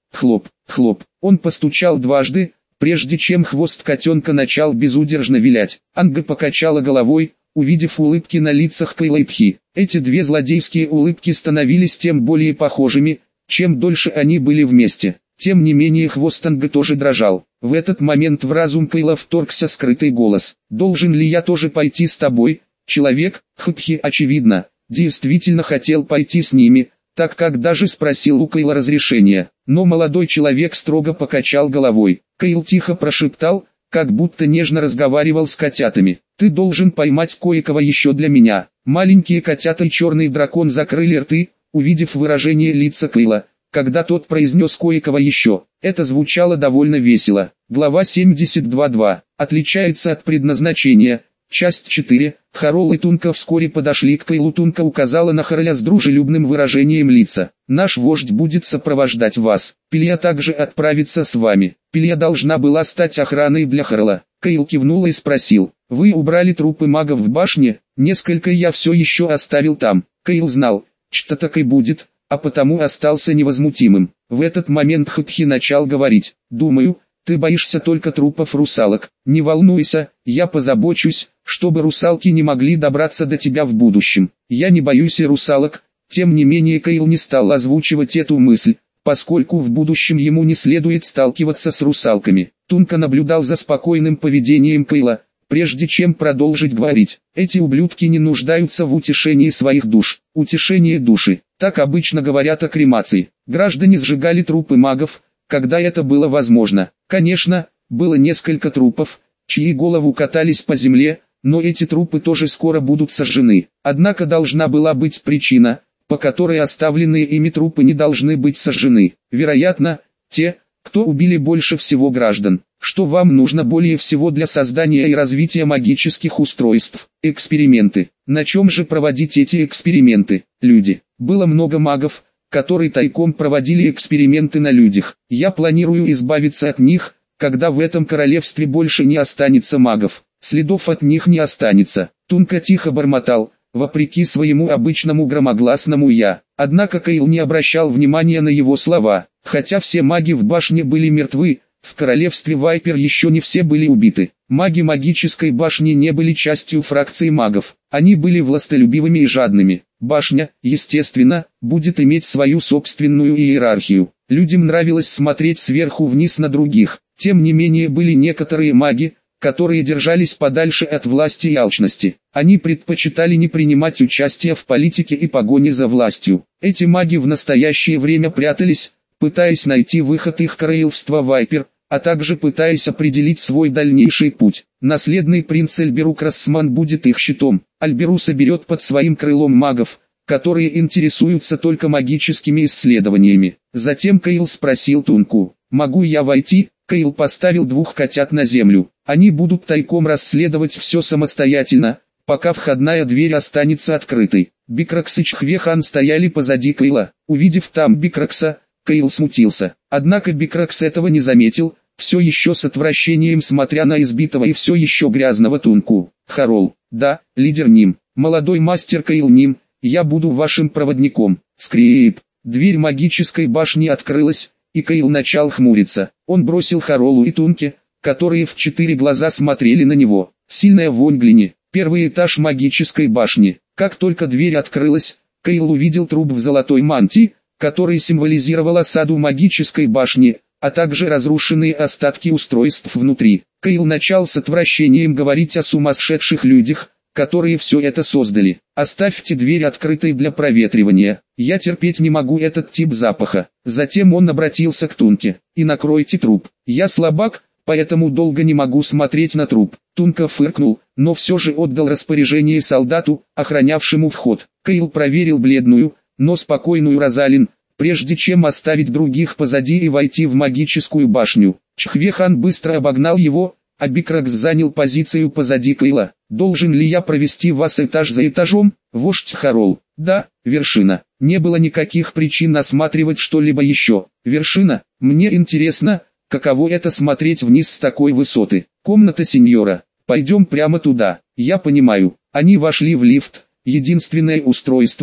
хлоп, хлоп. Он постучал дважды, прежде чем хвост котенка начал безудержно вилять. Анга покачала головой, увидев улыбки на лицах Кайла и Пхи. Эти две злодейские улыбки становились тем более похожими, чем дольше они были вместе. Тем не менее хвост Анга тоже дрожал. В этот момент в разум Кайла вторгся скрытый голос. «Должен ли я тоже пойти с тобой, человек?» Хпхи, очевидно, действительно хотел пойти с ними, так как даже спросил у Кайла разрешения. Но молодой человек строго покачал головой. Кайл тихо прошептал, как будто нежно разговаривал с котятами: «Ты должен поймать кое-кого еще для меня». Маленькие котята и черный дракон закрыли рты, увидев выражение лица Кайла, когда тот произнес «кое-кого еще». Это звучало довольно весело. Глава семьдесят два точка два. Отличается от предназначения. Часть четыре. Харол и Тунка вскоре подошли к Кайлу. Тунка указала на Хароля с дружелюбным выражением лица. «Наш вождь будет сопровождать вас. Пилья также отправится с вами». Пилья должна была стать охраной для Харола. Кайл кивнул и спросил: «Вы убрали трупы магов в башне?» «Несколько я все еще оставил там». Кайл знал, что так и будет, а потому остался невозмутимым. В этот момент Хпхи начал говорить: «Думаю, ты боишься только трупов русалок. Не волнуйся, я позабочусь, чтобы русалки не могли добраться до тебя в будущем». «Я не боюсь и русалок». Тем не менее Кайл не стал озвучивать эту мысль, поскольку в будущем ему не следует сталкиваться с русалками. Тунка наблюдал за спокойным поведением Кайла, прежде чем продолжить говорить. «Эти ублюдки не нуждаются в утешении своих душ». Утешение души. Так обычно говорят о кремации. Граждане сжигали трупы магов, когда это было возможно. Конечно, было несколько трупов, чьи головы катались по земле, но эти трупы тоже скоро будут сожжены. Однако должна была быть причина, по которой оставленные ими трупы не должны быть сожжены. Вероятно, те, кто убили больше всего граждан. Что вам нужно более всего для создания и развития магических устройств? Эксперименты. На чем же проводить эти эксперименты? Люди. Было много магов, которые тайком проводили эксперименты на людях. Я планирую избавиться от них, когда в этом королевстве больше не останется магов. Следов от них не останется. Тунка тихо бормотал, вопреки своему обычному громогласному «я». Однако Кайл не обращал внимания на его слова. Хотя все маги в башне были мертвы, в королевстве Вайпер еще не все были убиты. Маги магической башни не были частью фракции магов. Они были властолюбивыми и жадными. Башня, естественно, будет иметь свою собственную иерархию. Людям нравилось смотреть сверху вниз на других. Тем не менее были некоторые маги, которые держались подальше от власти и алчности. Они предпочитали не принимать участие в политике и погоне за властью. Эти маги в настоящее время прятались, пытаясь найти выход их королевства Вайпер, а также пытаясь определить свой дальнейший путь. Наследный принц Альберу Крассман будет их щитом. Альберу соберет под своим крылом магов, которые интересуются только магическими исследованиями. Затем Кайл спросил Тунку: «Могу я войти?» Кайл поставил двух котят на землю. Они будут тайком расследовать все самостоятельно, пока входная дверь останется открытой. Бикракс и Чхвехан стояли позади Кайла. Увидев там Бикракса, Кайл смутился. Однако Бикракс этого не заметил, все еще с отвращением смотря на избитого и все еще грязного Тунку. «Харол, да, лидер Ним, молодой мастер Кайл Ним, я буду вашим проводником». Скрип. Дверь магической башни открылась, и Кайл начал хмуриться. Он бросил Харолу и Тунке, которые в четыре глаза смотрели на него. Сильная вонь глини. Первый этаж магической башни. Как только дверь открылась, Кайл увидел труп в золотой мантии, который символизировал осаду магической башни, а также разрушенные остатки устройств внутри. Кайл начал с отвращением говорить о сумасшедших людях, которые все это создали. «Оставьте дверь открытой для проветривания. Я терпеть не могу этот тип запаха». Затем он обратился к Тунке: «И накройте труп. Я слабак, поэтому долго не могу смотреть на труп». Тунка фыркнул, но все же отдал распоряжение солдату, охранявшему вход. Кайл проверил бледную, но спокойную Розалин, прежде чем оставить других позади и войти в магическую башню. Чхвехан быстро обогнал его, а Бикракс занял позицию позади Кайла. «Должен ли я провести вас этаж за этажом, вождь Харол?» «Да, вершина». Не было никаких причин осматривать что-либо еще. «Вершина? Мне интересно, каково это смотреть вниз с такой высоты. Комната сеньора. Пойдем прямо туда». «Я понимаю». Они вошли в лифт, единственное устройство,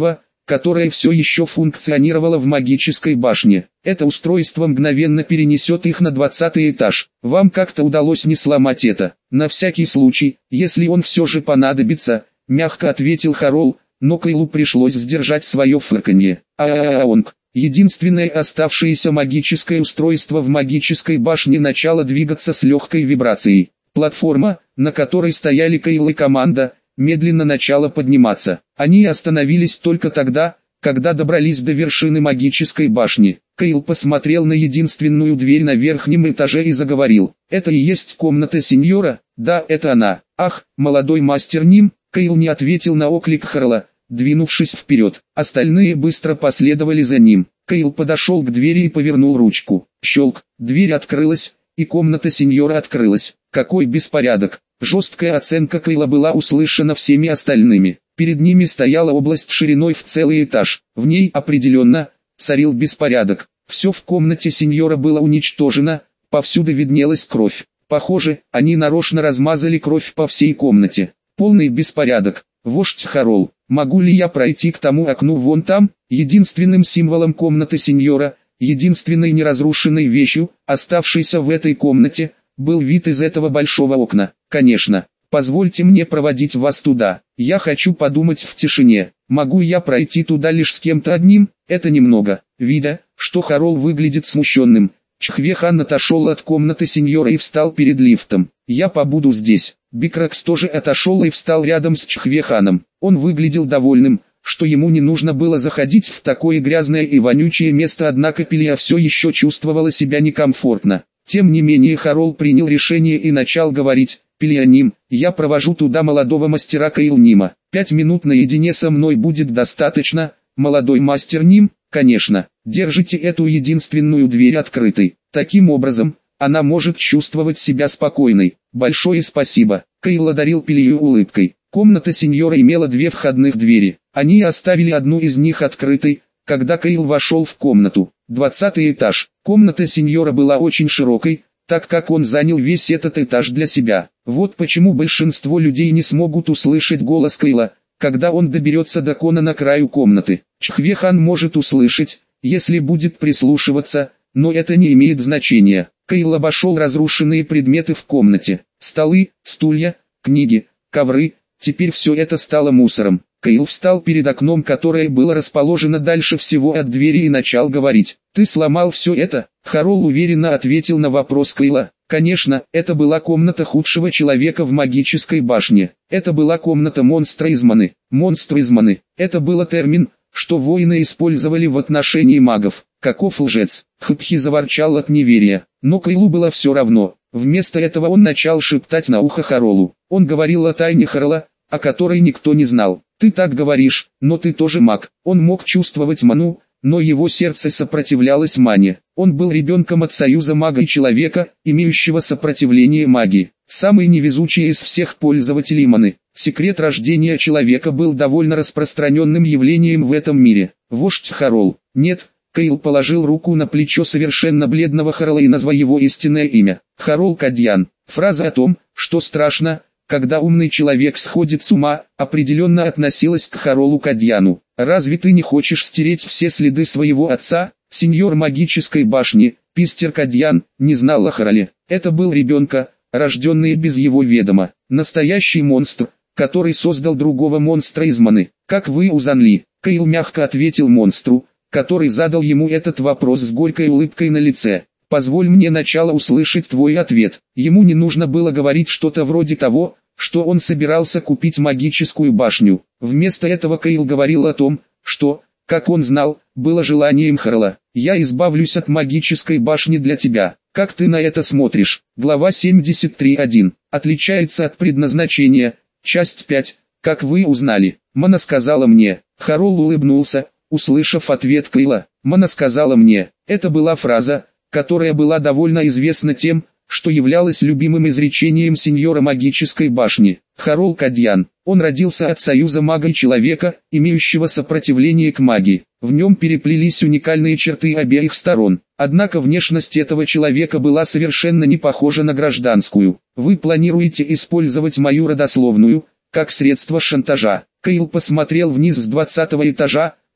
которое все еще функционировало в магической башне. Это устройство мгновенно перенесет их на двадцатый этаж. Вам как-то удалось не сломать это. На всякий случай, если он все же понадобится, мягко ответил Харол, но Кайлу пришлось сдержать свое фырканье. Ааонг. Единственное оставшееся магическое устройство в магической башне начало двигаться с легкой вибрацией. Платформа, на которой стояли Кайл и команда, медленно начала подниматься. Они остановились только тогда, когда добрались до вершины магической башни. Кайл посмотрел на единственную дверь на верхнем этаже и заговорил. «Это и есть комната сеньора?» «Да, это она». «Ах, молодой мастер Ним!» Кайл не ответил на оклик Харла, двинувшись вперед. Остальные быстро последовали за ним. Кайл подошел к двери и повернул ручку. Щелк, дверь открылась, и комната сеньора открылась. Какой беспорядок! Жесткая оценка Кайла была услышана всеми остальными. Перед ними стояла область шириной в целый этаж. В ней определенно царил беспорядок. Все в комнате сеньора было уничтожено, повсюду виднелась кровь. Похоже, они нарочно размазали кровь по всей комнате. Полный беспорядок. Вождь Харол, могу ли я пройти к тому окну вон там? Единственным символом комнаты сеньора, единственной неразрушенной вещью, оставшейся в этой комнате, был вид из этого большого окна. Конечно, позвольте мне проводить вас туда. Я хочу подумать в тишине. Могу я пройти туда лишь с кем-то одним? Это немного. Видя, что Харол выглядит смущенным, Чхве-хан отошел от комнаты сеньора и встал перед лифтом. Я побуду здесь. Бикракс тоже отошел и встал рядом с Чхве-ханом. Он выглядел довольным, что ему не нужно было заходить в такое грязное и вонючее место, однако Пилия все еще чувствовала себя некомфортно. Тем не менее Харол принял решение и начал говорить: «Пилианим, я провожу туда молодого мастера Каилнима. Пять минут наедине со мной будет достаточно, молодой мастер Ним, конечно. Держите эту единственную дверь открытой. Таким образом, она может чувствовать себя спокойной. Большое спасибо». Кайл одарил Пилию улыбкой. Комната сеньора имела две входных двери. Они оставили одну из них открытой, когда Кайл вошел в комнату. Двадцатый этаж. Комната сеньора была очень широкой, так как он занял весь этот этаж для себя. Вот почему большинство людей не смогут услышать голос Кайла, когда он доберется до Кона на краю комнаты. Чхве-хан может услышать, если будет прислушиваться, но это не имеет значения. Кайл обошел разрушенные предметы в комнате. Столы, стулья, книги, ковры, теперь все это стало мусором. Кайл встал перед окном, которое было расположено дальше всего от двери, и начал говорить. «Ты сломал все это?» Харол уверенно ответил на вопрос Кайла. Конечно, это была комната худшего человека в магической башне. Это была комната монстра из маны. Монстр из маны. Это был термин, что воины использовали в отношении магов. Каков лжец! Хпхи заворчал от неверия. Но Кайлу было все равно. Вместо этого он начал шептать на ухо Харолу. Он говорил о тайне Харола, о которой никто не знал. «Ты так говоришь, но ты тоже маг». Он мог чувствовать ману, но его сердце сопротивлялось мане. Он был ребенком от союза мага и человека, имеющего сопротивление магии. Самый невезучий из всех пользователей маны. Секрет рождения человека был довольно распространенным явлением в этом мире. Вождь Харол. «Нет». Кайл положил руку на плечо совершенно бледного Харола и назвал его истинное имя. Харол Кадьян. Фраза о том, что страшно, когда умный человек сходит с ума, определенно относилась к Харолу Кадьяну. «Разве ты не хочешь стереть все следы своего отца?» Сеньор магической башни, Пистер Кадьян, не знал о Хароле. Это был ребенка, рожденный без его ведома. Настоящий монстр, который создал другого монстра из маны. «Как вы узнали?» Кайл мягко ответил монстру, который задал ему этот вопрос с горькой улыбкой на лице. «Позволь мне сначала услышать твой ответ». Ему не нужно было говорить что-то вроде того, что он собирался купить магическую башню. Вместо этого Кайл говорил о том, что, как он знал, было желанием Харола. «Я избавлюсь от магической башни для тебя. Как ты на это смотришь?» Глава семьдесят три точка один. Отличается от предназначения. Часть пять. Как вы узнали? Мана сказала мне. Харол улыбнулся, услышав ответ Кайла. Мана сказала мне. Это была фраза, которая была довольно известна тем, что являлась любимым изречением сеньора магической башни. Харол Кадьян. Он родился от союза мага и человека, имеющего сопротивление к магии. В нем переплелись уникальные черты обеих сторон. Однако внешность этого человека была совершенно не похожа на гражданскую. Вы планируете использовать мою родословную, как средство шантажа? Кайл посмотрел вниз с двадцатого этажа,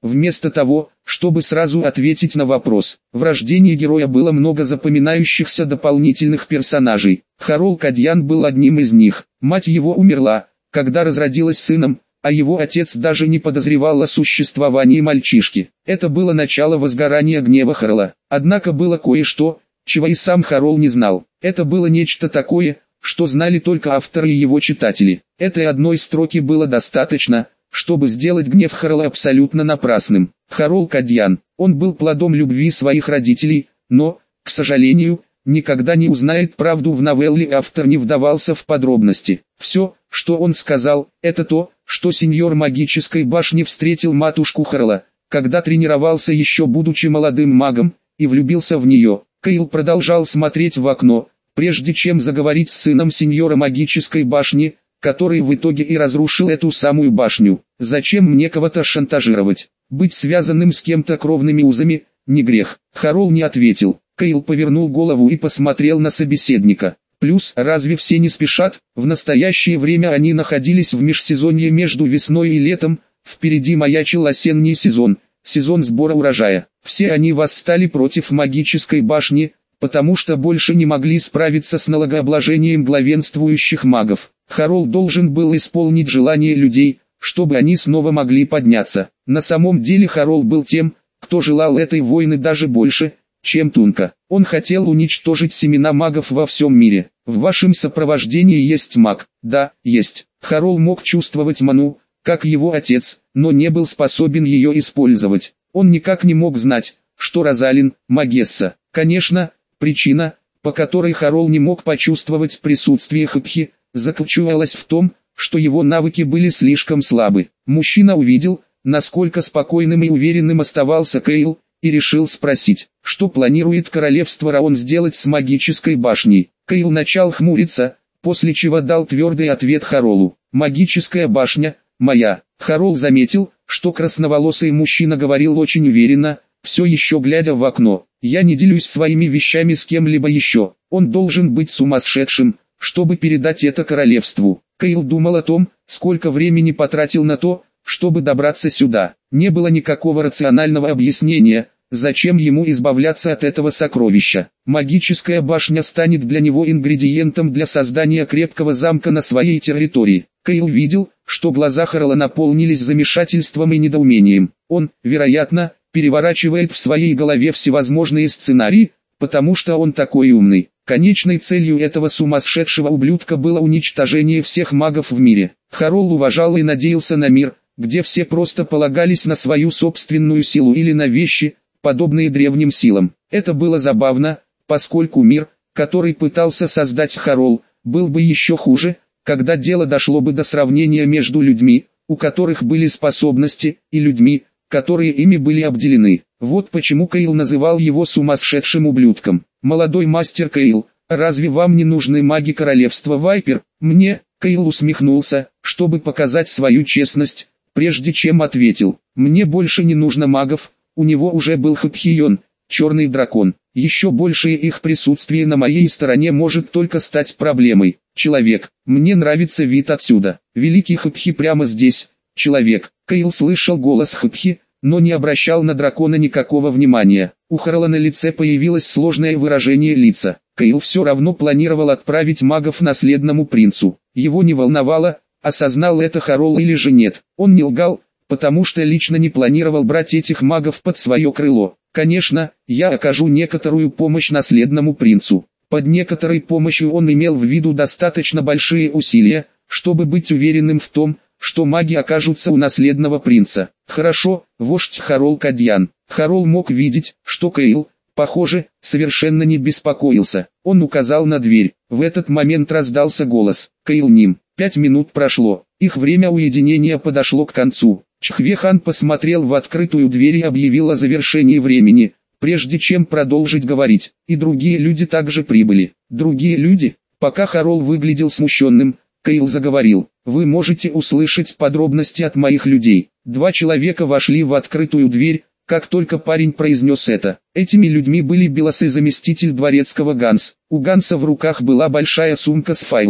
вместо того, чтобы сразу ответить на вопрос. В рождении героя было много запоминающихся дополнительных персонажей. Харол Кадьян был одним из них. Мать его умерла, когда разродилась сыном, а его отец даже не подозревал о существовании мальчишки. Это было начало возгорания гнева Харола. Однако было кое-что, чего и сам Харол не знал. Это было нечто такое, что знали только авторы и его читатели. Этой одной строки было достаточно, чтобы сделать гнев Харола абсолютно напрасным. Харол Кадьян, он был плодом любви своих родителей, но, к сожалению, никогда не узнает правду. В новелле автор не вдавался в подробности. Все, что он сказал, это то, что сеньор магической башни встретил матушку Харола, когда тренировался еще будучи молодым магом, и влюбился в нее. Кейл продолжал смотреть в окно, прежде чем заговорить с сыном сеньора магической башни, который в итоге и разрушил эту самую башню. Зачем мне кого-то шантажировать? Быть связанным с кем-то кровными узами – не грех. Харол не ответил. Кейл повернул голову и посмотрел на собеседника. Плюс, разве все не спешат? В настоящее время они находились в межсезонье между весной и летом, впереди маячил осенний сезон, сезон сбора урожая. Все они восстали против магической башни, потому что больше не могли справиться с налогообложением главенствующих магов. Харол должен был исполнить желание людей, чтобы они снова могли подняться. На самом деле Харол был тем, кто желал этой войны даже больше, чем Тунка. Он хотел уничтожить семена магов во всем мире. В вашем сопровождении есть маг. Да, есть. Харол мог чувствовать ману, как его отец, но не был способен ее использовать. Он никак не мог знать, что Розалин – магесса. Конечно, причина, по которой Харол не мог почувствовать присутствие Хапхи, заключалась в том, что его навыки были слишком слабы. Мужчина увидел, насколько спокойным и уверенным оставался Кейл, и решил спросить, что планирует королевство Раон сделать с магической башней. Кейл начал хмуриться, после чего дал твердый ответ Харолу. «Магическая башня, моя». Харол заметил, что красноволосый мужчина говорил очень уверенно, все еще глядя в окно. «Я не делюсь своими вещами с кем-либо еще. Он должен быть сумасшедшим, чтобы передать это королевству». Кейл думал о том, сколько времени потратил на то, чтобы добраться сюда. Не было никакого рационального объяснения, зачем ему избавляться от этого сокровища. Магическая башня станет для него ингредиентом для создания крепкого замка на своей территории. Кейл видел, что глаза Харола наполнились замешательством и недоумением. Он, вероятно, переворачивает в своей голове всевозможные сценарии, потому что он такой умный. Конечной целью этого сумасшедшего ублюдка было уничтожение всех магов в мире. Харол уважал и надеялся на мир, где все просто полагались на свою собственную силу или на вещи, подобные древним силам. Это было забавно, поскольку мир, который пытался создать Харол, был бы еще хуже, когда дело дошло бы до сравнения между людьми, у которых были способности, и людьми, которые ими были обделены. Вот почему Кейл называл его сумасшедшим ублюдком. «Молодой мастер Кейл, разве вам не нужны маги королевства Вайпер?» «Мне», Кейл усмехнулся, чтобы показать свою честность, прежде чем ответил. «Мне больше не нужно магов, у него уже был Хапхион, черный дракон. Еще большее их присутствие на моей стороне может только стать проблемой. Человек, мне нравится вид отсюда. Великий Хапхи прямо здесь. Человек». Кейл слышал голос Хапхи, но не обращал на дракона никакого внимания. У Харола на лице появилось сложное выражение лица. Кейл все равно планировал отправить магов наследному принцу. Его не волновало, осознал это Харол или же нет. Он не лгал, потому что лично не планировал брать этих магов под свое крыло. Конечно, я окажу некоторую помощь наследному принцу. Под некоторой помощью он имел в виду достаточно большие усилия, чтобы быть уверенным в том, что маги окажутся у наследного принца. Хорошо, вождь Харол Кадьян. Харол мог видеть, что Кейл, похоже, совершенно не беспокоился. Он указал на дверь. В этот момент раздался голос. «Кейл Ним». Пять минут прошло. Их время уединения подошло к концу. Чхвехан посмотрел в открытую дверь и объявил о завершении времени, прежде чем продолжить говорить. И другие люди также прибыли. Другие люди? Пока Харол выглядел смущенным, Кейл заговорил. «Вы можете услышать подробности от моих людей». Два человека вошли в открытую дверь, как только парень произнес это. Этими людьми были белосый заместитель дворецкого Ганс. У Ганса в руках была большая сумка с файлами.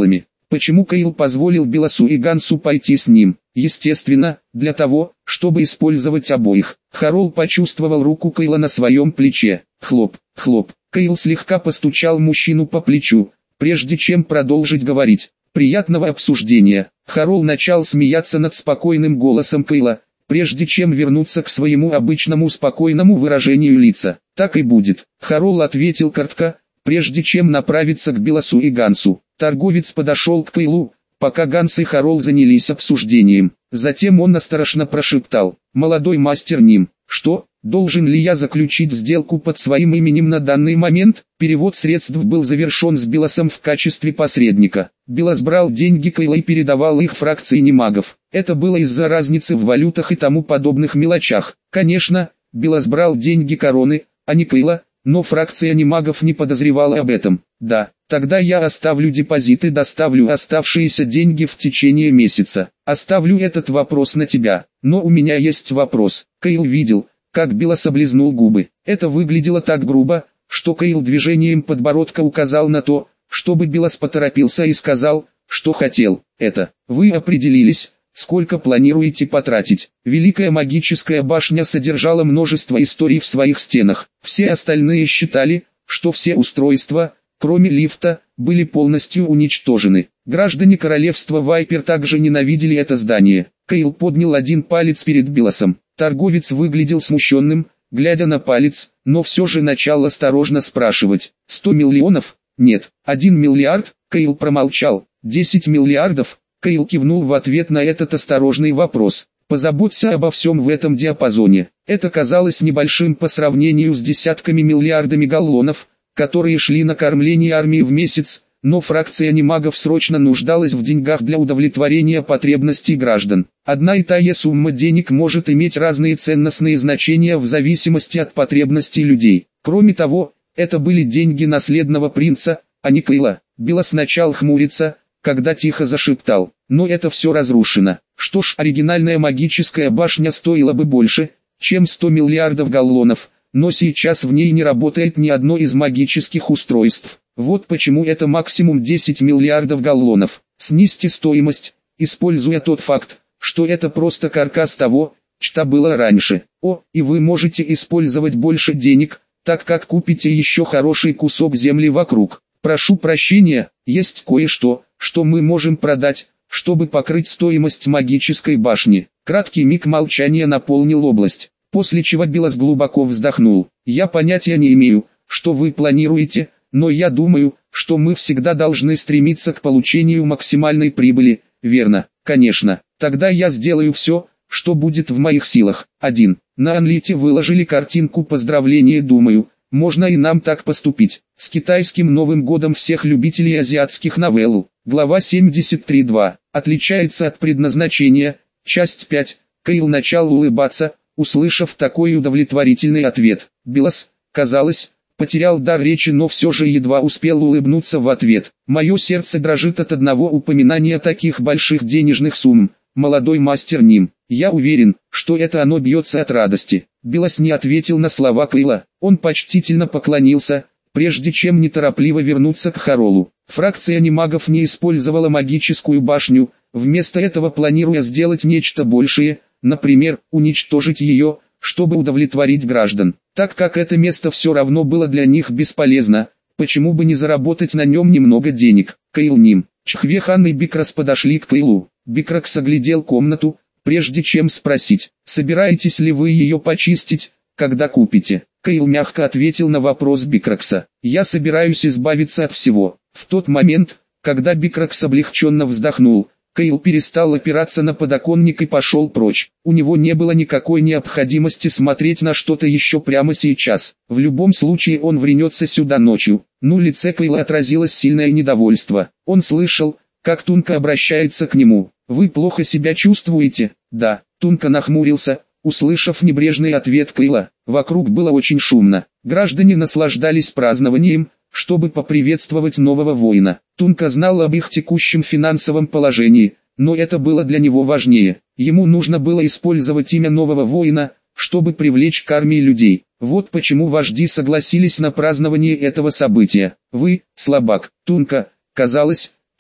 Почему Кайл позволил Билосу и Гансу пойти с ним? Естественно, для того, чтобы использовать обоих. Харол почувствовал руку Кайла на своем плече. Хлоп, хлоп. Кайл слегка постучал мужчину по плечу, прежде чем продолжить говорить. Приятного обсуждения. Харол начал смеяться над спокойным голосом Кайла, прежде чем вернуться к своему обычному спокойному выражению лица. Так и будет. Харол ответил коротко, прежде чем направиться к Билосу и Гансу. Торговец подошел к Кайлу, пока Ганс и Харол занялись обсуждением. Затем он осторожно прошептал: «Молодой мастер Ним, что, должен ли я заключить сделку под своим именем на данный момент?» Перевод средств был завершен с Билосом в качестве посредника. Билос брал деньги Кайла и передавал их фракции немагов. Это было из-за разницы в валютах и тому подобных мелочах. Конечно, Билос брал деньги короны, а не Кайла, но фракция немагов не подозревала об этом. «Да, тогда я оставлю депозит и доставлю оставшиеся деньги в течение месяца. Оставлю этот вопрос на тебя, но у меня есть вопрос». Кайл видел, как Билос облизнул губы. Это выглядело так грубо, что Кайл движением подбородка указал на то, чтобы Билос поторопился и сказал, что хотел. «Это, вы определились, сколько планируете потратить?» Великая магическая башня содержала множество историй в своих стенах. Все остальные считали, что все устройства, кроме лифта, были полностью уничтожены. Граждане королевства Вайпер также ненавидели это здание. Кайл поднял один палец перед Билосом. Торговец выглядел смущенным, глядя на палец, но все же начал осторожно спрашивать. «Сто миллионов? Нет. Один миллиард?» Кайл промолчал. «Десять миллиардов?» Кайл кивнул в ответ на этот осторожный вопрос. «Позаботься обо всем в этом диапазоне». Это казалось небольшим по сравнению с десятками миллиардами галлонов, которые шли на кормление армии в месяц, но фракция немагов срочно нуждалась в деньгах для удовлетворения потребностей граждан. Одна и та же сумма денег может иметь разные ценностные значения в зависимости от потребностей людей. Кроме того, это были деньги наследного принца, а не Кайла. Билос начал хмуриться, когда тихо зашептал: «Но это все разрушено». Что ж, оригинальная магическая башня стоила бы больше, чем сто миллиардов галлонов, но сейчас в ней не работает ни одно из магических устройств. Вот почему это максимум десять миллиардов галлонов. Снизьте стоимость, используя тот факт, что это просто каркас того, что было раньше. О, и вы можете использовать больше денег, так как купите еще хороший кусок земли вокруг. Прошу прощения, есть кое-что, что мы можем продать, чтобы покрыть стоимость магической башни. Краткий миг молчания наполнил область, после чего Билос глубоко вздохнул. «Я понятия не имею, что вы планируете, но я думаю, что мы всегда должны стремиться к получению максимальной прибыли». «Верно, конечно. Тогда я сделаю все, что будет в моих силах». один. На Анлите выложили картинку поздравления, думаю, можно и нам так поступить. С китайским Новым годом всех любителей азиатских новелл. Глава семьдесят три точка два. Отличается от предназначения. Часть пять. Кайл начал улыбаться, услышав такой удовлетворительный ответ. Билос, казалось, потерял дар речи, но все же едва успел улыбнуться в ответ. «Мое сердце дрожит от одного упоминания таких больших денежных сумм, молодой мастер Ним. Я уверен, что это оно бьется от радости». Билос не ответил на слова Кайла. Он почтительно поклонился, прежде чем неторопливо вернуться к Харолу. Фракция немагов не использовала магическую башню, вместо этого планируя сделать нечто большее, например, уничтожить ее, чтобы удовлетворить граждан. Так как это место все равно было для них бесполезно, почему бы не заработать на нем немного денег? Кайл Ним, Чхвехан и Бикрас подошли к Кайлу. Бикрас оглядел комнату, прежде чем спросить: «Собираетесь ли вы ее почистить, когда купите?» Кайл мягко ответил на вопрос Бикракса: «Я собираюсь избавиться от всего». В тот момент, когда Бикракс облегченно вздохнул, Кайл перестал опираться на подоконник и пошел прочь. У него не было никакой необходимости смотреть на что-то еще прямо сейчас. В любом случае он вернется сюда ночью. На лице Кайла отразилось сильное недовольство. Он слышал, как Тунка обращается к нему. «Вы плохо себя чувствуете?» «Да». Тунка нахмурился, услышав небрежный ответ Кайла. Вокруг было очень шумно. Граждане наслаждались празднованием, чтобы поприветствовать нового воина. Тунка знал об их текущем финансовом положении, но это было для него важнее. Ему нужно было использовать имя нового воина, чтобы привлечь к армии людей. Вот почему вожди согласились на празднование этого события. «Вы, слабак». Тунка, казалось,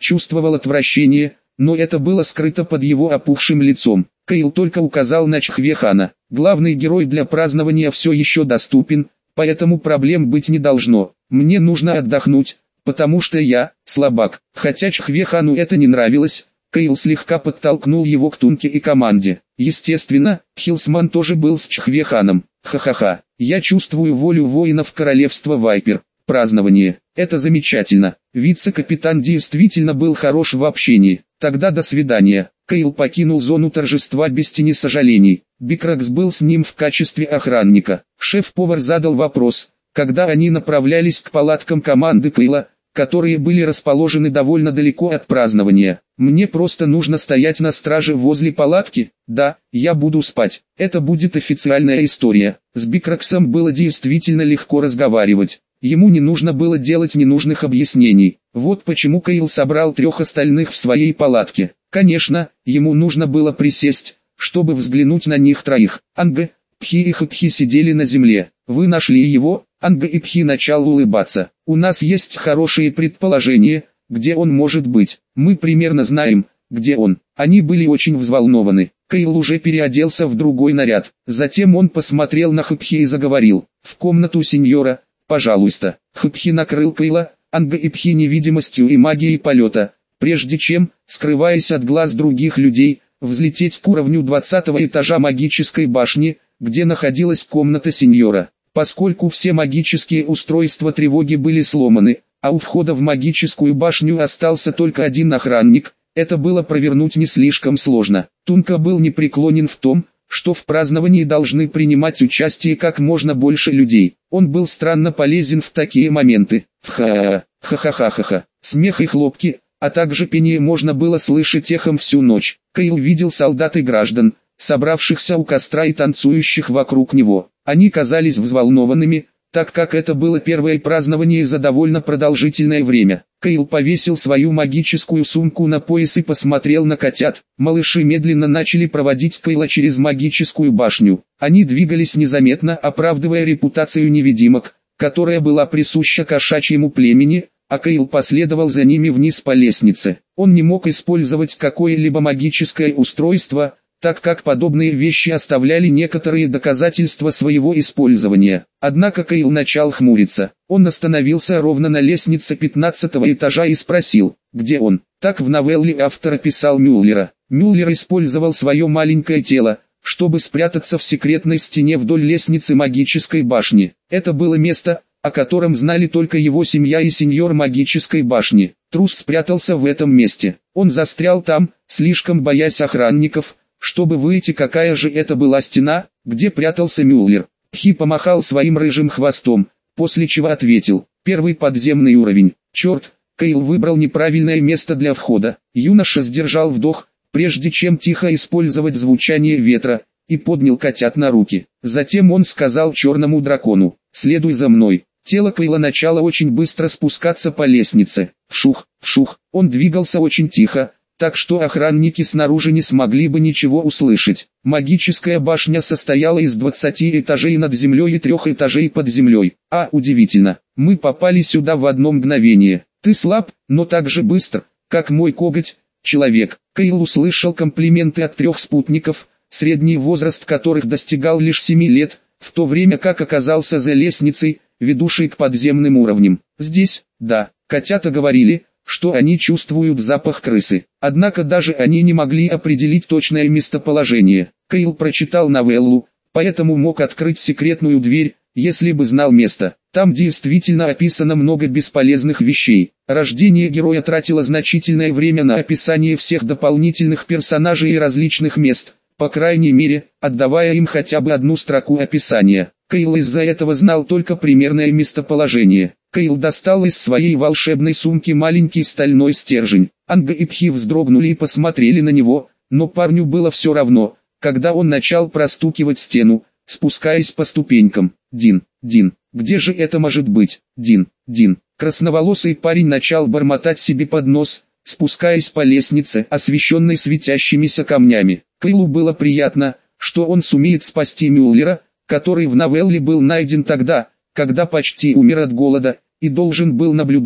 чувствовал отвращение, но это было скрыто под его опухшим лицом. Кайл только указал на Чхвехана. Главный герой для празднования все еще доступен, поэтому проблем быть не должно. Мне нужно отдохнуть, потому что я слабак. Хотя Чхвехану это не нравилось, Кайл слегка подтолкнул его к Тунке и команде. Естественно, Хилсман тоже был с Чхвеханом. Ха-ха-ха. Я чувствую волю воинов королевства Вайпер. Празднование. Это замечательно. Вице-капитан действительно был хорош в общении. Тогда до свидания. Кайл покинул зону торжества без тени сожалений. Бикракс был с ним в качестве охранника. Шеф-повар задал вопрос, когда они направлялись к палаткам команды Кайла, которые были расположены довольно далеко от празднования. «Мне просто нужно стоять на страже возле палатки? Да, я буду спать. Это будет официальная история». С Бикраксом было действительно легко разговаривать. Ему не нужно было делать ненужных объяснений. Вот почему Кайл собрал трех остальных в своей палатке. Конечно, ему нужно было присесть, чтобы взглянуть на них троих. Анга, Пхи и Хапхи сидели на земле. «Вы нашли его?» Анга и Пхи начал улыбаться. «У нас есть хорошие предположения, где он может быть. Мы примерно знаем, где он». Они были очень взволнованы. Кайл уже переоделся в другой наряд. Затем он посмотрел на Хапхи и заговорил. «В комнату сеньора, пожалуйста». Хапхи накрыл Кайла, Анга и Пхи невидимостью и магией полета, прежде чем, скрываясь от глаз других людей, взлететь к уровню двадцатого этажа магической башни, где находилась комната сеньора. Поскольку все магические устройства тревоги были сломаны, а у входа в магическую башню остался только один охранник, это было провернуть не слишком сложно. Тунка был непреклонен в том, что в праздновании должны принимать участие как можно больше людей. Он был странно полезен в такие моменты. Ха-ха, ха-ха-ха-ха. Смех и хлопки, а также пение можно было слышать эхом всю ночь. Кайл видел солдат и граждан, собравшихся у костра и танцующих вокруг него. Они казались взволнованными, так как это было первое празднование за довольно продолжительное время. Кайл повесил свою магическую сумку на пояс и посмотрел на котят. Малыши медленно начали проводить Кайла через магическую башню. Они двигались незаметно, оправдывая репутацию невидимок, которая была присуща кошачьему племени, а Кайл последовал за ними вниз по лестнице. Он не мог использовать какое-либо магическое устройство, так как подобные вещи оставляли некоторые доказательства своего использования. Однако Кайл начал хмуриться. Он остановился ровно на лестнице пятнадцатого этажа и спросил, где он. Так в новелле автор описал Мюллера. Мюллер использовал свое маленькое тело, чтобы спрятаться в секретной стене вдоль лестницы магической башни. Это было место, о котором знали только его семья и сеньор магической башни. Трус спрятался в этом месте. Он застрял там, слишком боясь охранников, чтобы выйти. Какая же это была стена, где прятался Мюллер. Пхи помахал своим рыжим хвостом, после чего ответил: первый подземный уровень. Черт, Кайл выбрал неправильное место для входа. Юноша сдержал вдох, прежде чем тихо использовать звучание ветра, и поднял котят на руки. Затем он сказал черному дракону: следуй за мной. Тело Кайла начало очень быстро спускаться по лестнице. Вшух, вшух, он двигался очень тихо, так что охранники снаружи не смогли бы ничего услышать. Магическая башня состояла из двадцати этажей над землей и трех этажей под землей. А, удивительно, мы попали сюда в одно мгновение. Ты слаб, но так же быстр, как мой коготь, человек. Кайл услышал комплименты от трех спутников, средний возраст которых достигал лишь семи лет, в то время как оказался за лестницей, ведущей к подземным уровням. Здесь, да, котята говорили, что они чувствуют запах крысы. Однако даже они не могли определить точное местоположение. Кайл прочитал новеллу, поэтому мог открыть секретную дверь, если бы знал место. Там действительно описано много бесполезных вещей. Рождение героя тратило значительное время на описание всех дополнительных персонажей и различных мест, по крайней мере, отдавая им хотя бы одну строку описания. Кайл из-за этого знал только примерное местоположение. Кайл достал из своей волшебной сумки маленький стальной стержень. Анга и Пхи вздрогнули и посмотрели на него, но парню было все равно, когда он начал простукивать стену, спускаясь по ступенькам. Дин, Дин, где же это может быть? Дин, Дин. Красноволосый парень начал бормотать себе под нос, спускаясь по лестнице, освещенной светящимися камнями. Кайлу было приятно, что он сумеет спасти Мюллера, который в новелле был найден тогда, когда почти умер от голода, и должен был наблюдать,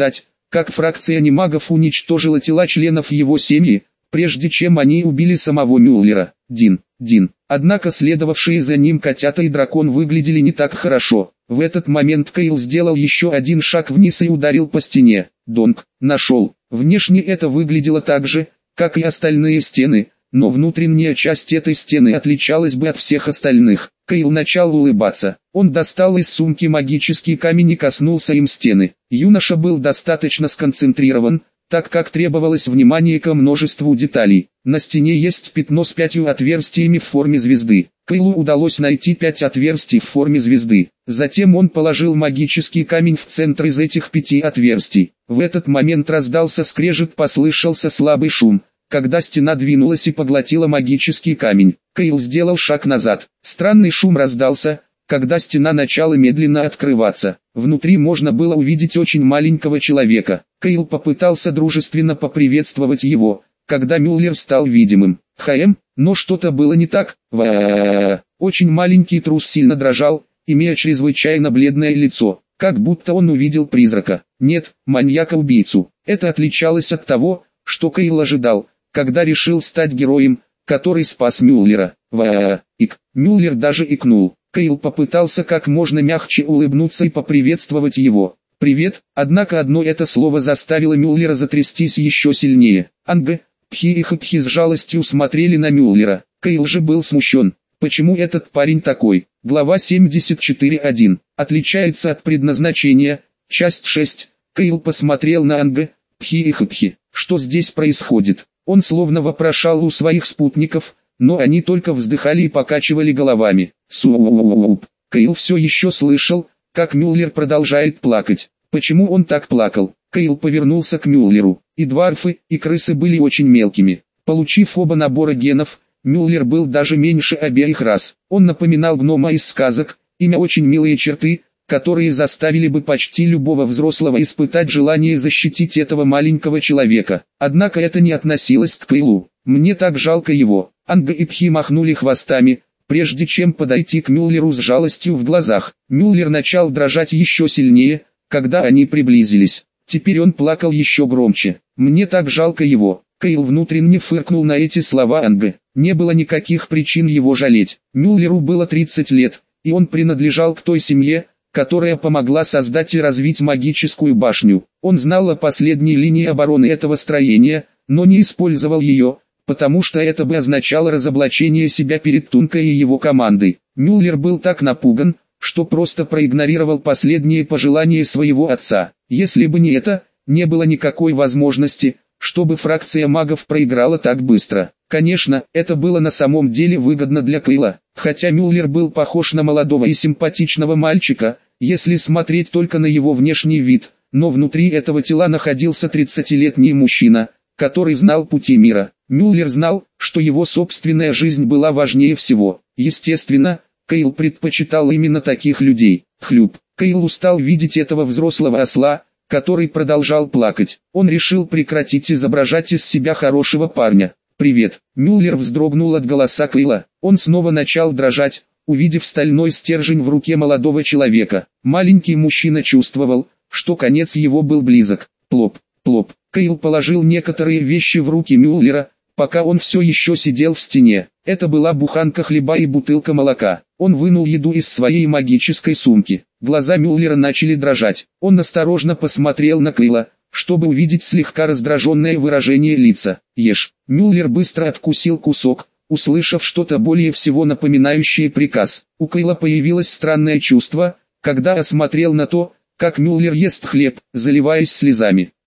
как фракция немагов уничтожила тела членов его семьи, прежде чем они убили самого Мюллера. Дин, Дин. Однако следовавшие за ним котята и дракон выглядели не так хорошо. В этот момент Кайл сделал еще один шаг вниз и ударил по стене. Донг, нашел. Внешне это выглядело так же, как и остальные стены, но внутренняя часть этой стены отличалась бы от всех остальных. Кайл начал улыбаться. Он достал из сумки магический камень и коснулся им стены. Юноша был достаточно сконцентрирован, так как требовалось внимание ко множеству деталей. На стене есть пятно с пятью отверстиями в форме звезды. Кайлу удалось найти пять отверстий в форме звезды. Затем он положил магический камень в центр из этих пяти отверстий. В этот момент раздался скрежет, послышался слабый шум, когда стена двинулась и поглотила магический камень. Кайл сделал шаг назад. Странный шум раздался, когда стена начала медленно открываться. Внутри можно было увидеть очень маленького человека. Кайл попытался дружественно поприветствовать его, когда Мюллер стал видимым. «Хэм», но что-то было не так. Ва. Очень маленький трус сильно дрожал, имея чрезвычайно бледное лицо, как будто он увидел призрака. Нет, маньяка-убийцу. Это отличалось от того, что Кайл ожидал, когда решил стать героем, который спас Мюллера. Ва. Ик. Мюллер даже икнул. Кайл попытался как можно мягче улыбнуться и поприветствовать его. «Привет», однако одно это слово заставило Мюллера затрястись еще сильнее. Анг, Пхи и Хпхи с жалостью смотрели на Мюллера. Кайл же был смущен. Почему этот парень такой? Глава семьдесят четыре точка один. Отличается от предназначения. Часть шесть. Кайл посмотрел на Анг, Пхи и Хпхи. Что здесь происходит? Он словно вопрошал у своих спутников, но они только вздыхали и покачивали головами. Сууп. Кайл все еще слышал, как Мюллер продолжает плакать. Почему он так плакал? Кайл повернулся к Мюллеру. И дварфы, и крысы были очень мелкими. Получив оба набора генов, Мюллер был даже меньше обеих рас. Он напоминал гнома из сказок, имя очень милые черты, которые заставили бы почти любого взрослого испытать желание защитить этого маленького человека. Однако это не относилось к Кайлу. «Мне так жалко его». Анга и Пхи махнули хвостами, прежде чем подойти к Мюллеру с жалостью в глазах. Мюллер начал дрожать еще сильнее, когда они приблизились. Теперь он плакал еще громче. «Мне так жалко его». Кайл внутренне фыркнул на эти слова Анга. Не было никаких причин его жалеть. Мюллеру было тридцать лет, и он принадлежал к той семье, которая помогла создать и развить магическую башню. Он знал о последней линии обороны этого строения, но не использовал ее, потому что это бы означало разоблачение себя перед Тункой и его командой. Мюллер был так напуган, что просто проигнорировал последние пожелания своего отца. Если бы не это, не было никакой возможности, чтобы фракция магов проиграла так быстро. Конечно, это было на самом деле выгодно для Кайла. Хотя Мюллер был похож на молодого и симпатичного мальчика, если смотреть только на его внешний вид, но внутри этого тела находился тридцатилетний мужчина, который знал пути мира. Мюллер знал, что его собственная жизнь была важнее всего. Естественно, Кайл предпочитал именно таких людей. Хлюп. Кайл устал видеть этого взрослого осла, который продолжал плакать. Он решил прекратить изображать из себя хорошего парня. «Привет». Мюллер вздрогнул от голоса Кайла. Он снова начал дрожать, увидев стальной стержень в руке молодого человека. Маленький мужчина чувствовал, что конец его был близок. Плоп, плоп. Кайл положил некоторые вещи в руки Мюллера, пока он все еще сидел в стене. Это была буханка хлеба и бутылка молока. Он вынул еду из своей магической сумки. Глаза Мюллера начали дрожать. Он осторожно посмотрел на Кайла, чтобы увидеть слегка раздраженное выражение лица. «Ешь». Мюллер быстро откусил кусок, услышав что-то более всего напоминающее приказ. У Кайла появилось странное чувство, когда осмотрел на то, как Мюллер ест хлеб, заливаясь слезами.